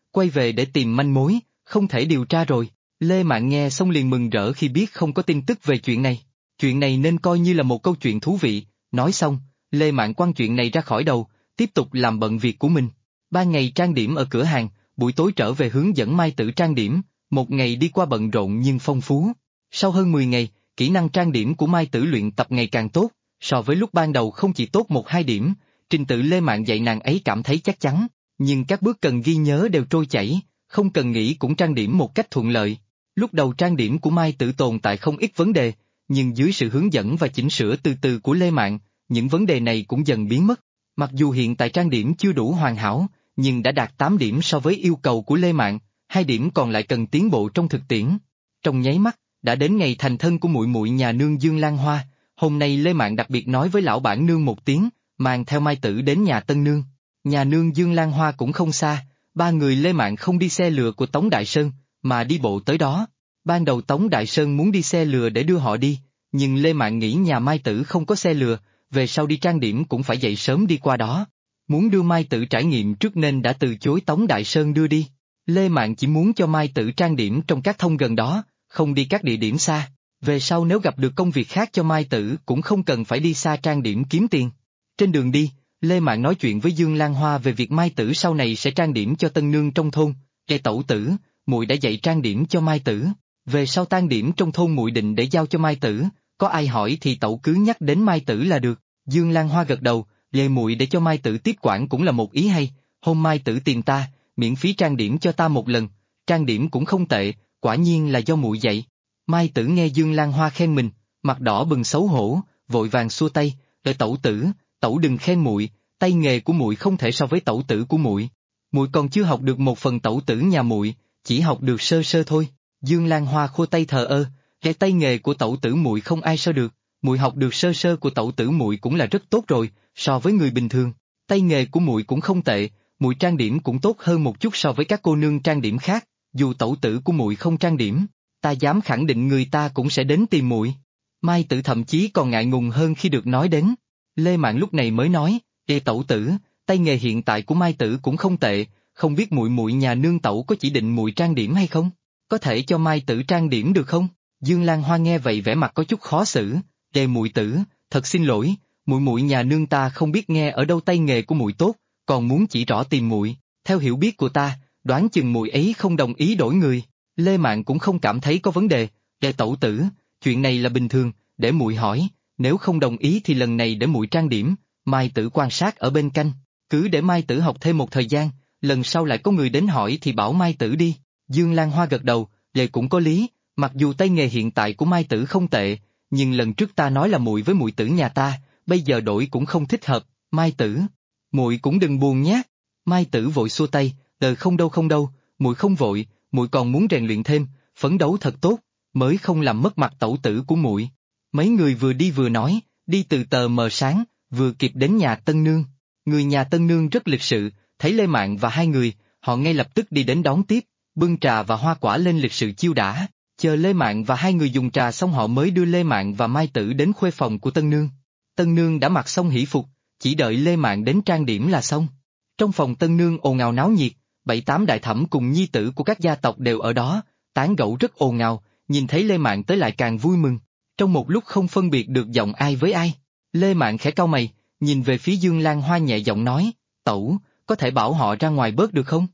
quay về để tìm manh mối, không thể điều tra rồi. Lê Mạn nghe xong liền mừng rỡ khi biết không có tin tức về chuyện này. Chuyện này nên coi như là một câu chuyện thú vị, nói xong, Lê Mạn quăng chuyện này ra khỏi đầu, tiếp tục làm bận việc của mình. Ban ngày trang điểm ở cửa hàng, buổi tối trở về hướng dẫn Mai Tử trang điểm, một ngày đi qua bận rộn nhưng phong phú. Sau hơn 10 ngày, kỹ năng trang điểm của Mai Tử luyện tập ngày càng tốt, so với lúc ban đầu không chỉ tốt 1-2 điểm, trình tự Lê Mạn dạy nàng ấy cảm thấy chắc chắn, nhưng các bước cần ghi nhớ đều trôi chảy, không cần nghĩ cũng trang điểm một cách thuận lợi. Lúc đầu trang điểm của Mai Tử tồn tại không ít vấn đề, nhưng dưới sự hướng dẫn và chỉnh sửa từ từ của Lê Mạn, những vấn đề này cũng dần biến mất. Mặc dù hiện tại trang điểm chưa đủ hoàn hảo, nhưng đã đạt 8 điểm so với yêu cầu của Lê Mạn, 2 điểm còn lại cần tiến bộ trong thực tiễn. Trong nháy mắt, đã đến ngày thành thân của muội muội nhà nương Dương Lan Hoa, hôm nay Lê Mạn đặc biệt nói với lão bản nương một tiếng, mang theo Mai Tử đến nhà tân nương. Nhà nương Dương Lan Hoa cũng không xa, ba người Lê Mạn không đi xe lừa của Tống Đại Sơn, mà đi bộ tới đó. Ban đầu Tống Đại Sơn muốn đi xe lừa để đưa họ đi, nhưng Lê Mạn nghĩ nhà Mai Tử không có xe lừa, về sau đi trang điểm cũng phải dậy sớm đi qua đó. Muốn đưa Mai Tử trải nghiệm trước nên đã từ chối Tống Đại Sơn đưa đi. Lê Mạn chỉ muốn cho Mai Tử trang điểm trong các thông gần đó, không đi các địa điểm xa. Về sau nếu gặp được công việc khác cho Mai Tử cũng không cần phải đi xa trang điểm kiếm tiền. Trên đường đi, Lê Mạn nói chuyện với Dương Lan Hoa về việc Mai Tử sau này sẽ trang điểm cho tân nương trong thôn. Tẩu tử, muội đã dạy trang điểm cho Mai Tử. Về sau tang điểm trong thôn muội định để giao cho Mai Tử, có ai hỏi thì tẩu cứ nhắc đến Mai Tử là được. Dương Lan Hoa gật đầu, muội để cho Mai Tử tiếp quản cũng là một ý hay. Hôm Mai Tử tìm ta, miễn phí trang điểm cho ta một lần, trang điểm cũng không tệ, quả nhiên là do muội dạy. Mai Tử nghe Dương Lan Hoa khen mình, mặt đỏ bừng xấu hổ, vội vàng xua tay, tẩu tử, tẩu đừng khen muội, tay nghề của muội không thể so với tẩu tử của muội. Muội còn chưa học được một phần tẩu tử nhà muội, chỉ học được sơ sơ thôi. Dương Lan Hoa khua tay thờ ơ, cái tay nghề của tẩu tử muội không ai so được, muội học được sơ sơ của tẩu tử muội cũng là rất tốt rồi, so với người bình thường. Tay nghề của muội cũng không tệ, muội trang điểm cũng tốt hơn một chút so với các cô nương trang điểm khác, dù tẩu tử của muội không trang điểm, ta dám khẳng định người ta cũng sẽ đến tìm muội. Mai Tử thậm chí còn ngại ngùng hơn khi được nói đến. Lê Mạn lúc này mới nói, tẩu tử, tay nghề hiện tại của Mai Tử cũng không tệ, không biết muội muội nhà nương tẩu có chỉ định muội trang điểm hay không? Có thể cho Mai Tử trang điểm được không? Dương Lan Hoa nghe vậy vẻ mặt có chút khó xử, muội tử, thật xin lỗi, muội muội nhà nương ta không biết nghe ở đâu tay nghề của muội tốt, còn muốn chỉ rõ tìm muội. Theo hiểu biết của ta, đoán chừng muội ấy không đồng ý đổi người. Lê Mạn cũng không cảm thấy có vấn đề, tẩu tử, chuyện này là bình thường, để muội hỏi, nếu không đồng ý thì lần này để muội trang điểm. Mai Tử quan sát ở bên cạnh, cứ để Mai Tử học thêm một thời gian, lần sau lại có người đến hỏi thì bảo Mai Tử đi. Dương Lan Hoa gật đầu, cũng có lý, mặc dù tay nghề hiện tại của Mai Tử không tệ, nhưng lần trước ta nói là muội với muội tử nhà ta, bây giờ đổi cũng không thích hợp. Mai Tử, muội cũng đừng buồn nhé. Mai Tử vội xua tay, không đâu, muội không vội, muội còn muốn rèn luyện thêm, phấn đấu thật tốt, mới không làm mất mặt tẩu tử của muội. Mấy người vừa đi vừa nói, đi từ tờ mờ sáng, vừa kịp đến nhà tân nương. Người nhà tân nương rất lịch sự, thấy Lê Mạn và hai người, họ ngay lập tức đi đến đón tiếp, bưng trà và hoa quả lên lịch sự chiêu đãi. Chờ Lê Mạn và hai người dùng trà xong họ mới đưa Lê Mạn và Mai Tử đến khuê phòng của tân nương. Tân nương đã mặc xong hỷ phục, chỉ đợi Lê Mạn đến trang điểm là xong. Trong phòng tân nương ồn ào náo nhiệt, 7-8 đại thẩm cùng nhi tử của các gia tộc đều ở đó, tán gẫu rất ồn ào, nhìn thấy Lê Mạn tới lại càng vui mừng. Trong một lúc không phân biệt được giọng ai với ai, Lê Mạn khẽ cau mày, nhìn về phía Dương Lan Hoa nhẹ giọng nói, tẩu, có thể bảo họ ra ngoài bớt được không?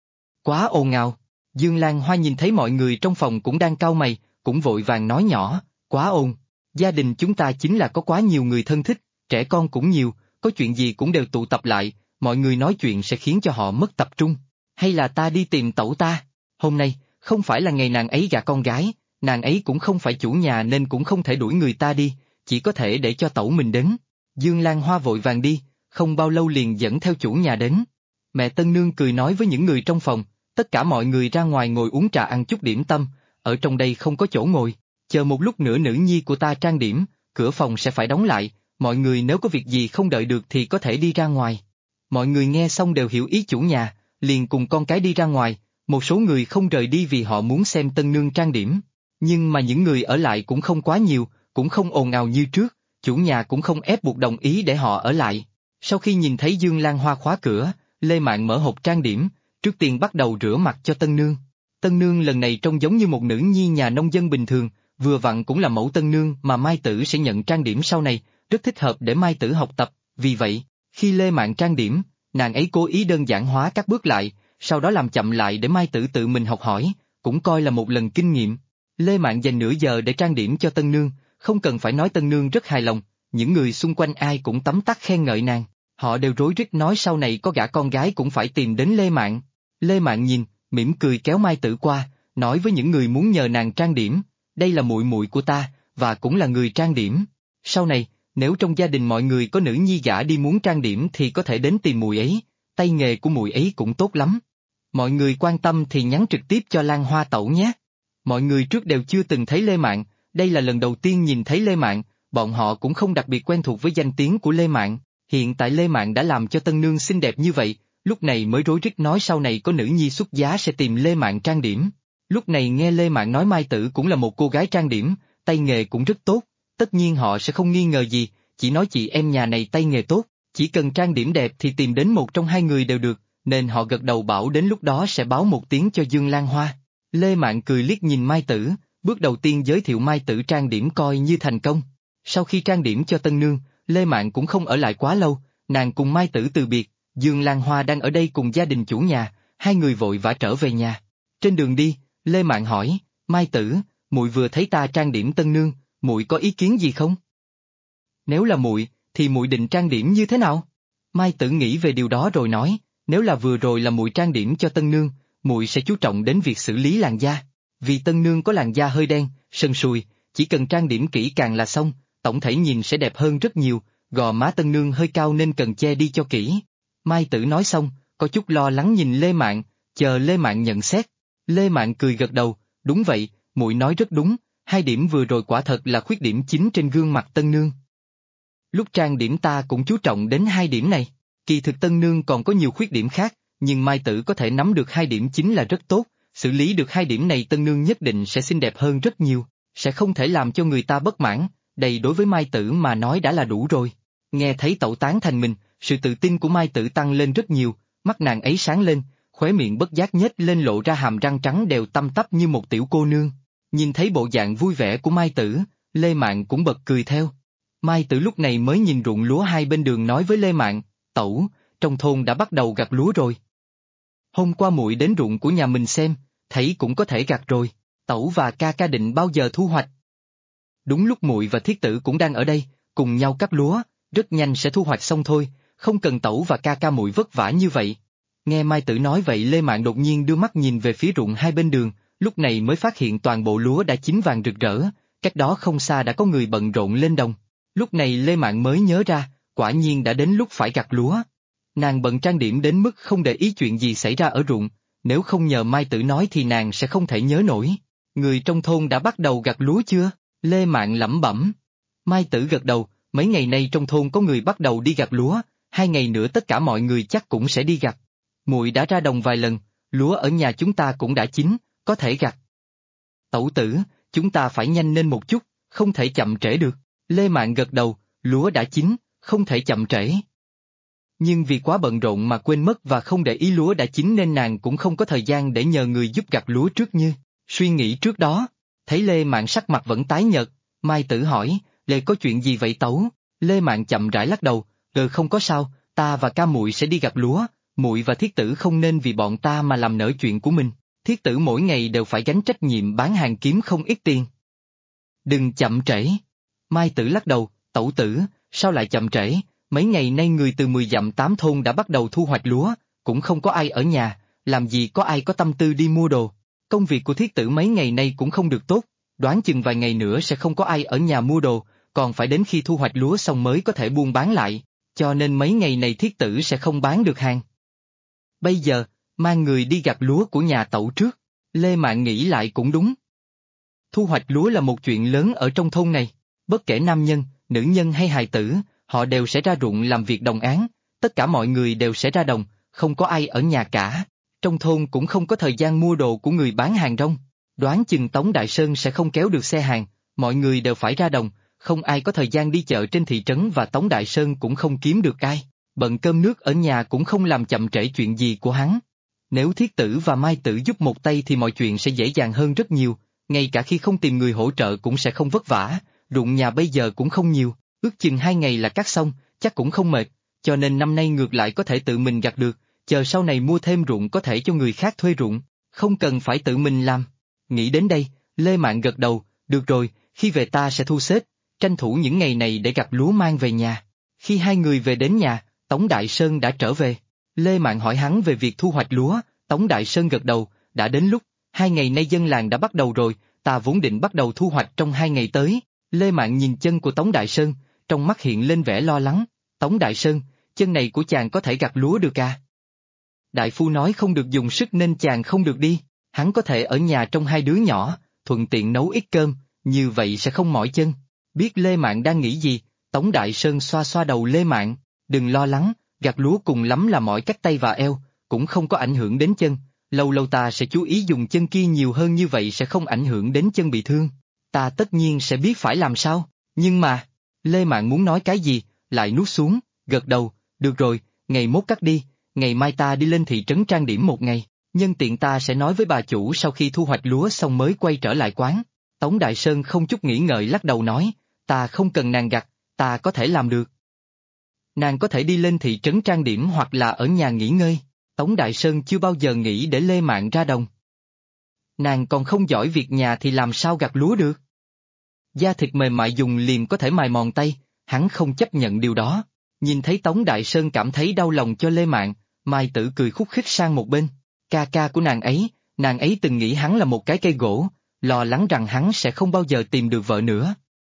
Quá ồn ào. Dương Lan Hoa nhìn thấy mọi người trong phòng cũng đang cau mày, cũng vội vàng nói nhỏ, quá ồn. Gia đình chúng ta chính là có quá nhiều người thân thích, trẻ con cũng nhiều, có chuyện gì cũng đều tụ tập lại, mọi người nói chuyện sẽ khiến cho họ mất tập trung. Hay là ta đi tìm tẩu ta? Hôm nay, không phải là ngày nàng ấy gả con gái, nàng ấy cũng không phải chủ nhà nên cũng không thể đuổi người ta đi, chỉ có thể để cho tẩu mình đến. Dương Lan Hoa vội vàng đi, không bao lâu liền dẫn theo chủ nhà đến. Mẹ tân nương cười nói với những người trong phòng, tất cả mọi người ra ngoài ngồi uống trà ăn chút điểm tâm, ở trong đây không có chỗ ngồi, chờ một lúc nữa nữ nhi của ta trang điểm, cửa phòng sẽ phải đóng lại, mọi người nếu có việc gì không đợi được thì có thể đi ra ngoài. Mọi người nghe xong đều hiểu ý chủ nhà, liền cùng con cái đi ra ngoài, một số người không rời đi vì họ muốn xem tân nương trang điểm. Nhưng mà những người ở lại cũng không quá nhiều, cũng không ồn ào như trước, chủ nhà cũng không ép buộc đồng ý để họ ở lại. Sau khi nhìn thấy Dương Lan Hoa khóa cửa, Lê Mạn mở hộp trang điểm, trước tiên bắt đầu rửa mặt cho tân nương. Tân nương lần này trông giống như một nữ nhi nhà nông dân bình thường, vừa vặn cũng là mẫu tân nương mà Mai Tử sẽ nhận trang điểm sau này, rất thích hợp để Mai Tử học tập, vì vậy, khi Lê Mạn trang điểm, nàng ấy cố ý đơn giản hóa các bước lại, sau đó làm chậm lại để Mai Tử tự mình học hỏi, cũng coi là một lần kinh nghiệm. Lê Mạn dành nửa giờ để trang điểm cho tân nương, không cần phải nói tân nương rất hài lòng, những người xung quanh ai cũng tấm tắc khen ngợi nàng, họ đều rối rít nói sau này có gả con gái cũng phải tìm đến Lê Mạn. Lê Mạn nhìn, mỉm cười kéo Mai Tử qua, nói với những người muốn nhờ nàng trang điểm, đây là muội muội của ta, và cũng là người trang điểm. Sau này, nếu trong gia đình mọi người có nữ nhi gả đi muốn trang điểm thì có thể đến tìm muội ấy, tay nghề của muội ấy cũng tốt lắm. Mọi người quan tâm thì nhắn trực tiếp cho Lan Hoa tẩu nhé. Mọi người trước đều chưa từng thấy Lê Mạn, đây là lần đầu tiên nhìn thấy Lê Mạn, bọn họ cũng không đặc biệt quen thuộc với danh tiếng của Lê Mạn. Hiện tại Lê Mạn đã làm cho tân nương xinh đẹp như vậy, lúc này mới rối rít nói sau này có nữ nhi xuất giá sẽ tìm Lê Mạn trang điểm. Lúc này nghe Lê Mạn nói Mai Tử cũng là một cô gái trang điểm, tay nghề cũng rất tốt, tất nhiên họ sẽ không nghi ngờ gì, chỉ nói chị em nhà này tay nghề tốt, chỉ cần trang điểm đẹp thì tìm đến một trong hai người đều được, nên họ gật đầu bảo đến lúc đó sẽ báo một tiếng cho Dương Lan Hoa. Lê Mạn cười liếc nhìn Mai Tử, bước đầu tiên giới thiệu Mai Tử trang điểm coi như thành công. Sau khi trang điểm cho tân nương, Lê Mạn cũng không ở lại quá lâu, nàng cùng Mai Tử từ biệt, Dương Lan Hoa đang ở đây cùng gia đình chủ nhà, hai người vội vã trở về nhà. Trên đường đi, Lê Mạn hỏi, Mai Tử, muội vừa thấy ta trang điểm tân nương, muội có ý kiến gì không? Nếu là muội, thì muội định trang điểm như thế nào? Mai Tử nghĩ về điều đó rồi nói, nếu là vừa rồi là muội trang điểm cho tân nương, muội sẽ chú trọng đến việc xử lý làn da. Vì tân nương có làn da hơi đen, sần sùi, chỉ cần trang điểm kỹ càng là xong, tổng thể nhìn sẽ đẹp hơn rất nhiều, gò má tân nương hơi cao nên cần che đi cho kỹ. Mai Tử nói xong, có chút lo lắng nhìn Lê Mạn, chờ Lê Mạn nhận xét. Lê Mạn cười gật đầu, đúng vậy, muội nói rất đúng, hai điểm vừa rồi quả thật là khuyết điểm chính trên gương mặt tân nương. Lúc trang điểm ta cũng chú trọng đến hai điểm này, kỳ thực tân nương còn có nhiều khuyết điểm khác, nhưng Mai Tử có thể nắm được hai điểm chính là rất tốt, xử lý được hai điểm này tân nương nhất định sẽ xinh đẹp hơn rất nhiều, sẽ không thể làm cho người ta bất mãn, đây đối với Mai Tử mà nói đã là đủ rồi. Nghe thấy tẩu tán thành mình, sự tự tin của Mai Tử tăng lên rất nhiều, mắt nàng ấy sáng lên, khóe miệng bất giác nhếch lên lộ ra hàm răng trắng đều tăm tắp như một tiểu cô nương. Nhìn thấy bộ dạng vui vẻ của Mai Tử, Lê Mạn cũng bật cười theo. Mai Tử lúc này mới nhìn ruộng lúa hai bên đường nói với Lê Mạn, tẩu, trong thôn đã bắt đầu gặt lúa rồi. Hôm qua muội đến ruộng của nhà mình xem, thấy cũng có thể gặt rồi, tẩu và ca ca định bao giờ thu hoạch. Đúng lúc muội và thiết tử cũng đang ở đây, cùng nhau cắt lúa, rất nhanh sẽ thu hoạch xong thôi, không cần tẩu và ca ca muội vất vả như vậy. Nghe Mai Tử nói vậy Lê Mạn đột nhiên đưa mắt nhìn về phía ruộng hai bên đường, lúc này mới phát hiện toàn bộ lúa đã chín vàng rực rỡ, cách đó không xa đã có người bận rộn lên đồng. Lúc này Lê Mạn mới nhớ ra, quả nhiên đã đến lúc phải gặt lúa. Nàng bận trang điểm đến mức không để ý chuyện gì xảy ra ở ruộng, nếu không nhờ Mai Tử nói thì nàng sẽ không thể nhớ nổi. Người trong thôn đã bắt đầu gặt lúa chưa? Lê Mạn lẩm bẩm. Mai Tử gật đầu, mấy ngày nay trong thôn có người bắt đầu đi gặt lúa, 2 ngày nữa tất cả mọi người chắc cũng sẽ đi gặt. Muội đã ra đồng vài lần, lúa ở nhà chúng ta cũng đã chín, có thể gặt. Tẩu tử, chúng ta phải nhanh lên một chút, không thể chậm trễ được. Lê Mạn gật đầu, lúa đã chín, không thể chậm trễ. Nhưng vì quá bận rộn mà quên mất và không để ý lúa đã chín nên nàng cũng không có thời gian để nhờ người giúp gặt lúa trước như suy nghĩ trước đó. Thấy Lê Mạn sắc mặt vẫn tái nhợt, Mai Tử hỏi, Lê có chuyện gì vậy tẩu? Lê Mạn chậm rãi lắc đầu, không có sao, ta và ca muội sẽ đi gặt lúa, muội và thiết tử không nên vì bọn ta mà làm nỡ chuyện của mình, thiết tử mỗi ngày đều phải gánh trách nhiệm bán hàng kiếm không ít tiền. Đừng chậm trễ. Mai Tử lắc đầu, tẩu tử, sao lại chậm trễ, mấy ngày nay người từ 10 dặm 8 thôn đã bắt đầu thu hoạch lúa, cũng không có ai ở nhà, làm gì có ai có tâm tư đi mua đồ. Công việc của thiết tử mấy ngày nay cũng không được tốt, đoán chừng vài ngày nữa sẽ không có ai ở nhà mua đồ, còn phải đến khi thu hoạch lúa xong mới có thể buôn bán lại, cho nên mấy ngày này thiết tử sẽ không bán được hàng. Bây giờ, mang người đi gặt lúa của nhà tẩu trước, Lê Mạn nghĩ lại cũng đúng. Thu hoạch lúa là một chuyện lớn ở trong thôn này, bất kể nam nhân, nữ nhân hay hài tử, họ đều sẽ ra ruộng làm việc đồng áng, tất cả mọi người đều sẽ ra đồng, không có ai ở nhà cả. Trong thôn cũng không có thời gian mua đồ của người bán hàng rong, đoán chừng Tống Đại Sơn sẽ không kéo được xe hàng, mọi người đều phải ra đồng, không ai có thời gian đi chợ trên thị trấn và Tống Đại Sơn cũng không kiếm được ai, bận cơm nước ở nhà cũng không làm chậm trễ chuyện gì của hắn. Nếu Thiết Tử và Mai Tử giúp một tay thì mọi chuyện sẽ dễ dàng hơn rất nhiều, ngay cả khi không tìm người hỗ trợ cũng sẽ không vất vả, ruộng nhà bây giờ cũng không nhiều, ước chừng 2 ngày là cắt xong, chắc cũng không mệt, cho nên năm nay ngược lại có thể tự mình gặt được, chờ sau này mua thêm ruộng có thể cho người khác thuê ruộng, không cần phải tự mình làm. Nghĩ đến đây, Lê Mạn gật đầu, được rồi, khi về ta sẽ thu xếp, tranh thủ những ngày này để gặt lúa mang về nhà. Khi hai người về đến nhà, Tống Đại Sơn đã trở về. Lê Mạn hỏi hắn về việc thu hoạch lúa, Tống Đại Sơn gật đầu, đã đến lúc, 2 ngày nay dân làng đã bắt đầu rồi, ta vốn định bắt đầu thu hoạch trong 2 ngày tới. Lê Mạn nhìn chân của Tống Đại Sơn, trong mắt hiện lên vẻ lo lắng, Tống Đại Sơn, chân này của chàng có thể gặt lúa được à? Đại phu nói không được dùng sức nên chàng không được đi, hắn có thể ở nhà trông 2 đứa nhỏ, thuận tiện nấu ít cơm, như vậy sẽ không mỏi chân. Biết Lê Mạn đang nghĩ gì, Tống Đại Sơn xoa xoa đầu Lê Mạn, đừng lo lắng, gặt lúa cùng lắm là mỏi cách tay và eo, cũng không có ảnh hưởng đến chân, lâu lâu ta sẽ chú ý dùng chân kia nhiều hơn như vậy sẽ không ảnh hưởng đến chân bị thương. Ta tất nhiên sẽ biết phải làm sao, nhưng mà, Lê Mạn muốn nói cái gì, lại nuốt xuống, gật đầu, được rồi, ngày mốt cắt đi, ngày mai ta đi lên thị trấn trang điểm một ngày, nhân tiện ta sẽ nói với bà chủ sau khi thu hoạch lúa xong mới quay trở lại quán. Tống Đại Sơn không chút nghĩ ngợi lắc đầu nói, ta không cần nàng gặt, ta có thể làm được. Nàng có thể đi lên thị trấn trang điểm hoặc là ở nhà nghỉ ngơi, Tống Đại Sơn chưa bao giờ nghĩ để Lê Mạn ra đồng. Nàng còn không giỏi việc nhà thì làm sao gặt lúa được. Da thịt mềm mại dùng liềm có thể mài mòn tay, hắn không chấp nhận điều đó. Nhìn thấy Tống Đại Sơn cảm thấy đau lòng cho Lê Mạn, Mai Tử cười khúc khích sang một bên, ca ca của nàng ấy từng nghĩ hắn là một cái cây gỗ, lo lắng rằng hắn sẽ không bao giờ tìm được vợ nữa.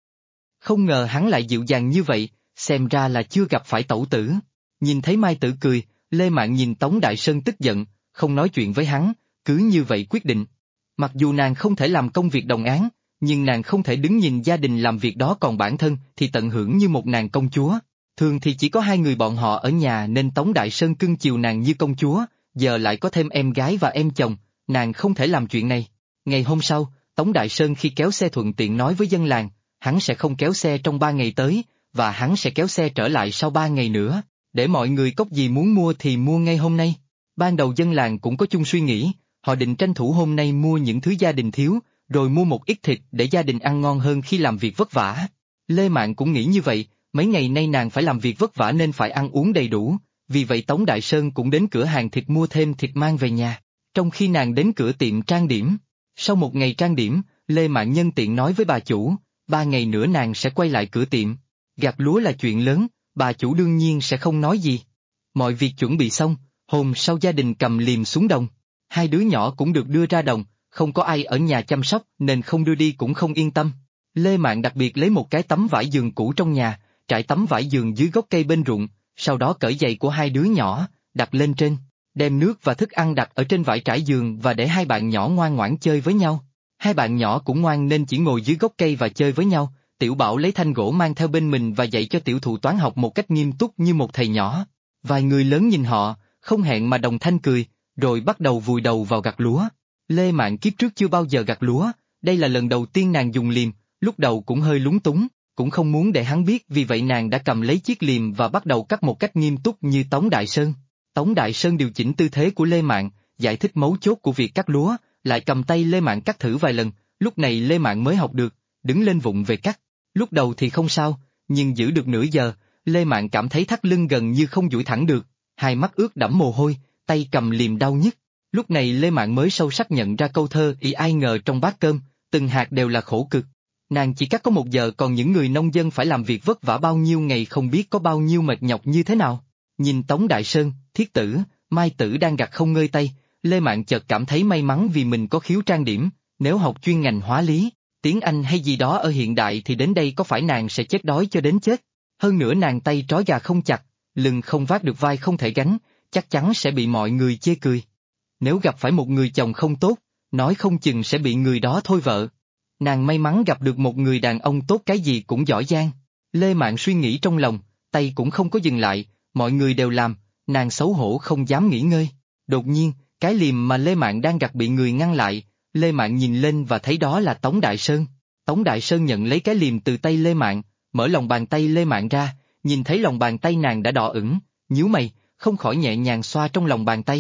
Không ngờ hắn lại dịu dàng như vậy, xem ra là chưa gặp phải tẩu tử. Nhìn thấy Mai Tử cười, Lê Mạn nhìn Tống Đại Sơn tức giận, không nói chuyện với hắn, cứ như vậy quyết định. Mặc dù nàng không thể làm công việc đồng áng, nhưng nàng không thể đứng nhìn gia đình làm việc đó còn bản thân thì tận hưởng như một nàng công chúa. Thường thì chỉ có 2 người bọn họ ở nhà nên Tống Đại Sơn cưng chiều nàng như công chúa, giờ lại có thêm em gái và em chồng, nàng không thể làm chuyện này. Ngày hôm sau, Tống Đại Sơn khi kéo xe thuận tiện nói với dân làng, hắn sẽ không kéo xe trong 3 ngày tới, và hắn sẽ kéo xe trở lại sau 3 ngày nữa, để mọi người có gì muốn mua thì mua ngay hôm nay. Ban đầu dân làng cũng có chung suy nghĩ, họ định tranh thủ hôm nay mua những thứ gia đình thiếu, rồi mua một ít thịt để gia đình ăn ngon hơn khi làm việc vất vả. Lê Mạn cũng nghĩ như vậy, mấy ngày nay nàng phải làm việc vất vả nên phải ăn uống đầy đủ, vì vậy Tống Đại Sơn cũng đến cửa hàng thịt mua thêm thịt mang về nhà, trong khi nàng đến cửa tiệm trang điểm. Sau một ngày trang điểm, Lê Mạn nhân tiện nói với bà chủ, 3 ngày nữa nàng sẽ quay lại cửa tiệm. Gặt lúa là chuyện lớn, bà chủ đương nhiên sẽ không nói gì. Mọi việc chuẩn bị xong, hôm sau gia đình cầm liềm xuống đồng. 2 đứa nhỏ cũng được đưa ra đồng, không có ai ở nhà chăm sóc nên không đưa đi cũng không yên tâm. Lê Mạn đặc biệt lấy một cái tấm vải giường cũ trong nhà, trải tấm vải giường dưới gốc cây bên ruộng, sau đó cởi giày của 2 đứa nhỏ, đặt lên trên, đem nước và thức ăn đặt ở trên vải trải giường và để 2 bạn nhỏ ngoan ngoãn chơi với nhau. 2 bạn nhỏ cũng ngoan nên chỉ ngồi dưới gốc cây và chơi với nhau. Tiểu Bảo lấy thanh gỗ mang theo bên mình và dạy cho Tiểu Thụ toán học một cách nghiêm túc như một thầy nhỏ. Vài người lớn nhìn họ, không hẹn mà đồng thanh cười, rồi bắt đầu vùi đầu vào gặt lúa. Lê Mạn kiếp trước chưa bao giờ gặt lúa, đây là lần đầu tiên nàng dùng liềm, lúc đầu cũng hơi lúng túng, cũng không muốn để hắn biết vì vậy nàng đã cầm lấy chiếc liềm và bắt đầu cắt một cách nghiêm túc như Tống Đại Sơn. Tống Đại Sơn điều chỉnh tư thế của Lê Mạn, giải thích mấu chốt của việc cắt lúa, lại cầm tay Lê Mạn cắt thử vài lần, lúc này Lê Mạn mới học được, đứng lên vụng về cắt. Lúc đầu thì không sao, nhưng giữ được nửa giờ, Lê Mạn cảm thấy thắt lưng gần như không duỗi thẳng được, 2 mắt ướt đẫm mồ hôi, tay cầm liềm đau nhức. Lúc này Lê Mạn mới sâu sắc nhận ra câu thơ "Ý ai ngờ trong bát cơm, từng hạt đều là khổ cực". Nàng chỉ cắt có 1 giờ còn những người nông dân phải làm việc vất vả bao nhiêu ngày không biết có bao nhiêu mệt nhọc như thế nào. Nhìn Tống Đại Sơn, Thiết Tử, Mai Tử đang gặt không ngơi tay, Lê Mạn chợt cảm thấy may mắn vì mình có khiếu trang điểm, nếu học chuyên ngành hóa lý, tiếng Anh hay gì đó ở hiện đại thì đến đây có phải nàng sẽ chết đói cho đến chết. Hơn nữa nàng tay trói gà không chặt, lưng không vác được vai không thể gánh, chắc chắn sẽ bị mọi người chê cười. Nếu gặp phải một người chồng không tốt, nói không chừng sẽ bị người đó thôi vợ. Nàng may mắn gặp được một người đàn ông tốt cái gì cũng giỏi giang. Lê Mạn suy nghĩ trong lòng, tay cũng không có dừng lại, mọi người đều làm, nàng xấu hổ không dám nghỉ ngơi. Đột nhiên, cái liềm mà Lê Mạn đang gặt bị người ngăn lại, Lê Mạn nhìn lên và thấy đó là Tống Đại Sơn. Tống Đại Sơn nhận lấy cái liềm từ tay Lê Mạn, mở lòng bàn tay Lê Mạn ra, nhìn thấy lòng bàn tay nàng đã đỏ ửng, nhíu mày, không khỏi nhẹ nhàng xoa trong lòng bàn tay.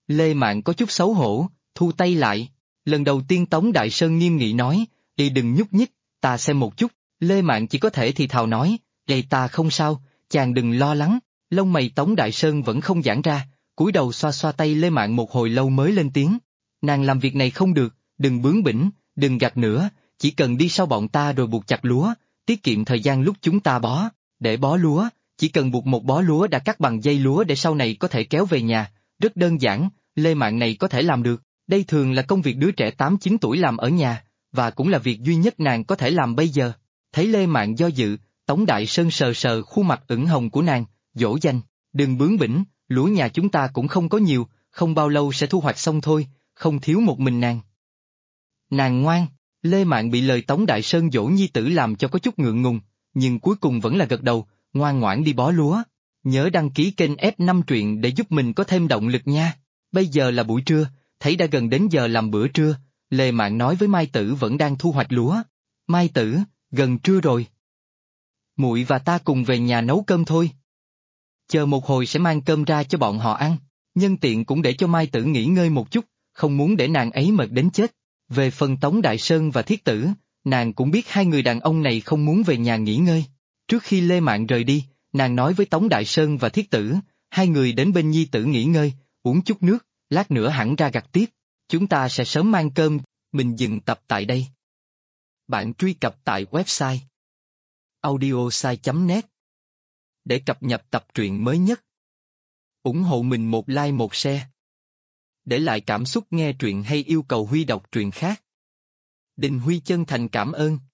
Lê Mạn có chút xấu hổ, thu tay lại. Lần đầu tiên Tống Đại Sơn nghiêm nghị nói, "Y đừng nhúc nhích, ta xem một chút." Lê Mạn chỉ có thể thì thào nói, "Ê ta không sao, chàng đừng lo lắng." Lông mày Tống Đại Sơn vẫn không giãn ra, cúi đầu xoa xoa tay Lê Mạn một hồi lâu mới lên tiếng. "Nàng làm việc này không được, đừng bướng bỉnh, đừng gạt nữa, chỉ cần đi sau bọn ta rồi buộc chặt lúa, tiết kiệm thời gian lúc chúng ta bó. Để bó lúa, chỉ cần buộc một bó lúa đã cắt bằng dây lúa để sau này có thể kéo về nhà, rất đơn giản, Lê Mạn này có thể làm được. Đây thường là công việc đứa trẻ 8-9 tuổi làm ở nhà, và cũng là việc duy nhất nàng có thể làm bây giờ." Thấy Lê Mạn do dự, Tống Đại Sơn sờ sờ khuôn mặt ửng hồng của nàng, dỗ dành, "Đừng bướng bỉnh, lúa nhà chúng ta cũng không có nhiều, không bao lâu sẽ thu hoạch xong thôi, không thiếu một mình nàng." "Nàng ngoan." Lê Mạn bị lời Tống Đại Sơn dỗ nhi tử làm cho có chút ngượng ngùng, nhưng cuối cùng vẫn là gật đầu, "Ngoan ngoãn đi bó lúa. Nhớ đăng ký kênh F5 truyện để giúp mình có thêm động lực nha." Bây giờ là buổi trưa, thấy đã gần đến giờ làm bữa trưa, Lê Mạn nói với Mai Tử vẫn đang thu hoạch lúa. "Mai Tử, gần trưa rồi. Muội và ta cùng về nhà nấu cơm thôi. Chờ một hồi sẽ mang cơm ra cho bọn họ ăn, nhân tiện cũng để cho Mai Tử nghỉ ngơi một chút, không muốn để nàng ấy mệt đến chết." Về phần Tống Đại Sơn và Thiết Tử, nàng cũng biết hai người đàn ông này không muốn về nhà nghỉ ngơi. Trước khi Lê Mạn rời đi, nàng nói với Tống Đại Sơn và Thiết Tử, "Hai người đến bên nhi tử nghỉ ngơi, uống chút nước, lát nữa hẳn ra gặt tiếp, chúng ta sẽ sớm mang cơm." Mình dừng tập tại đây. Bạn truy cập tại website audiosai.net để cập nhật tập truyện mới nhất. Ủng hộ mình một like một share. Để lại cảm xúc nghe truyện hay yêu cầu Huy đọc truyện khác. Đình Huy chân thành cảm ơn.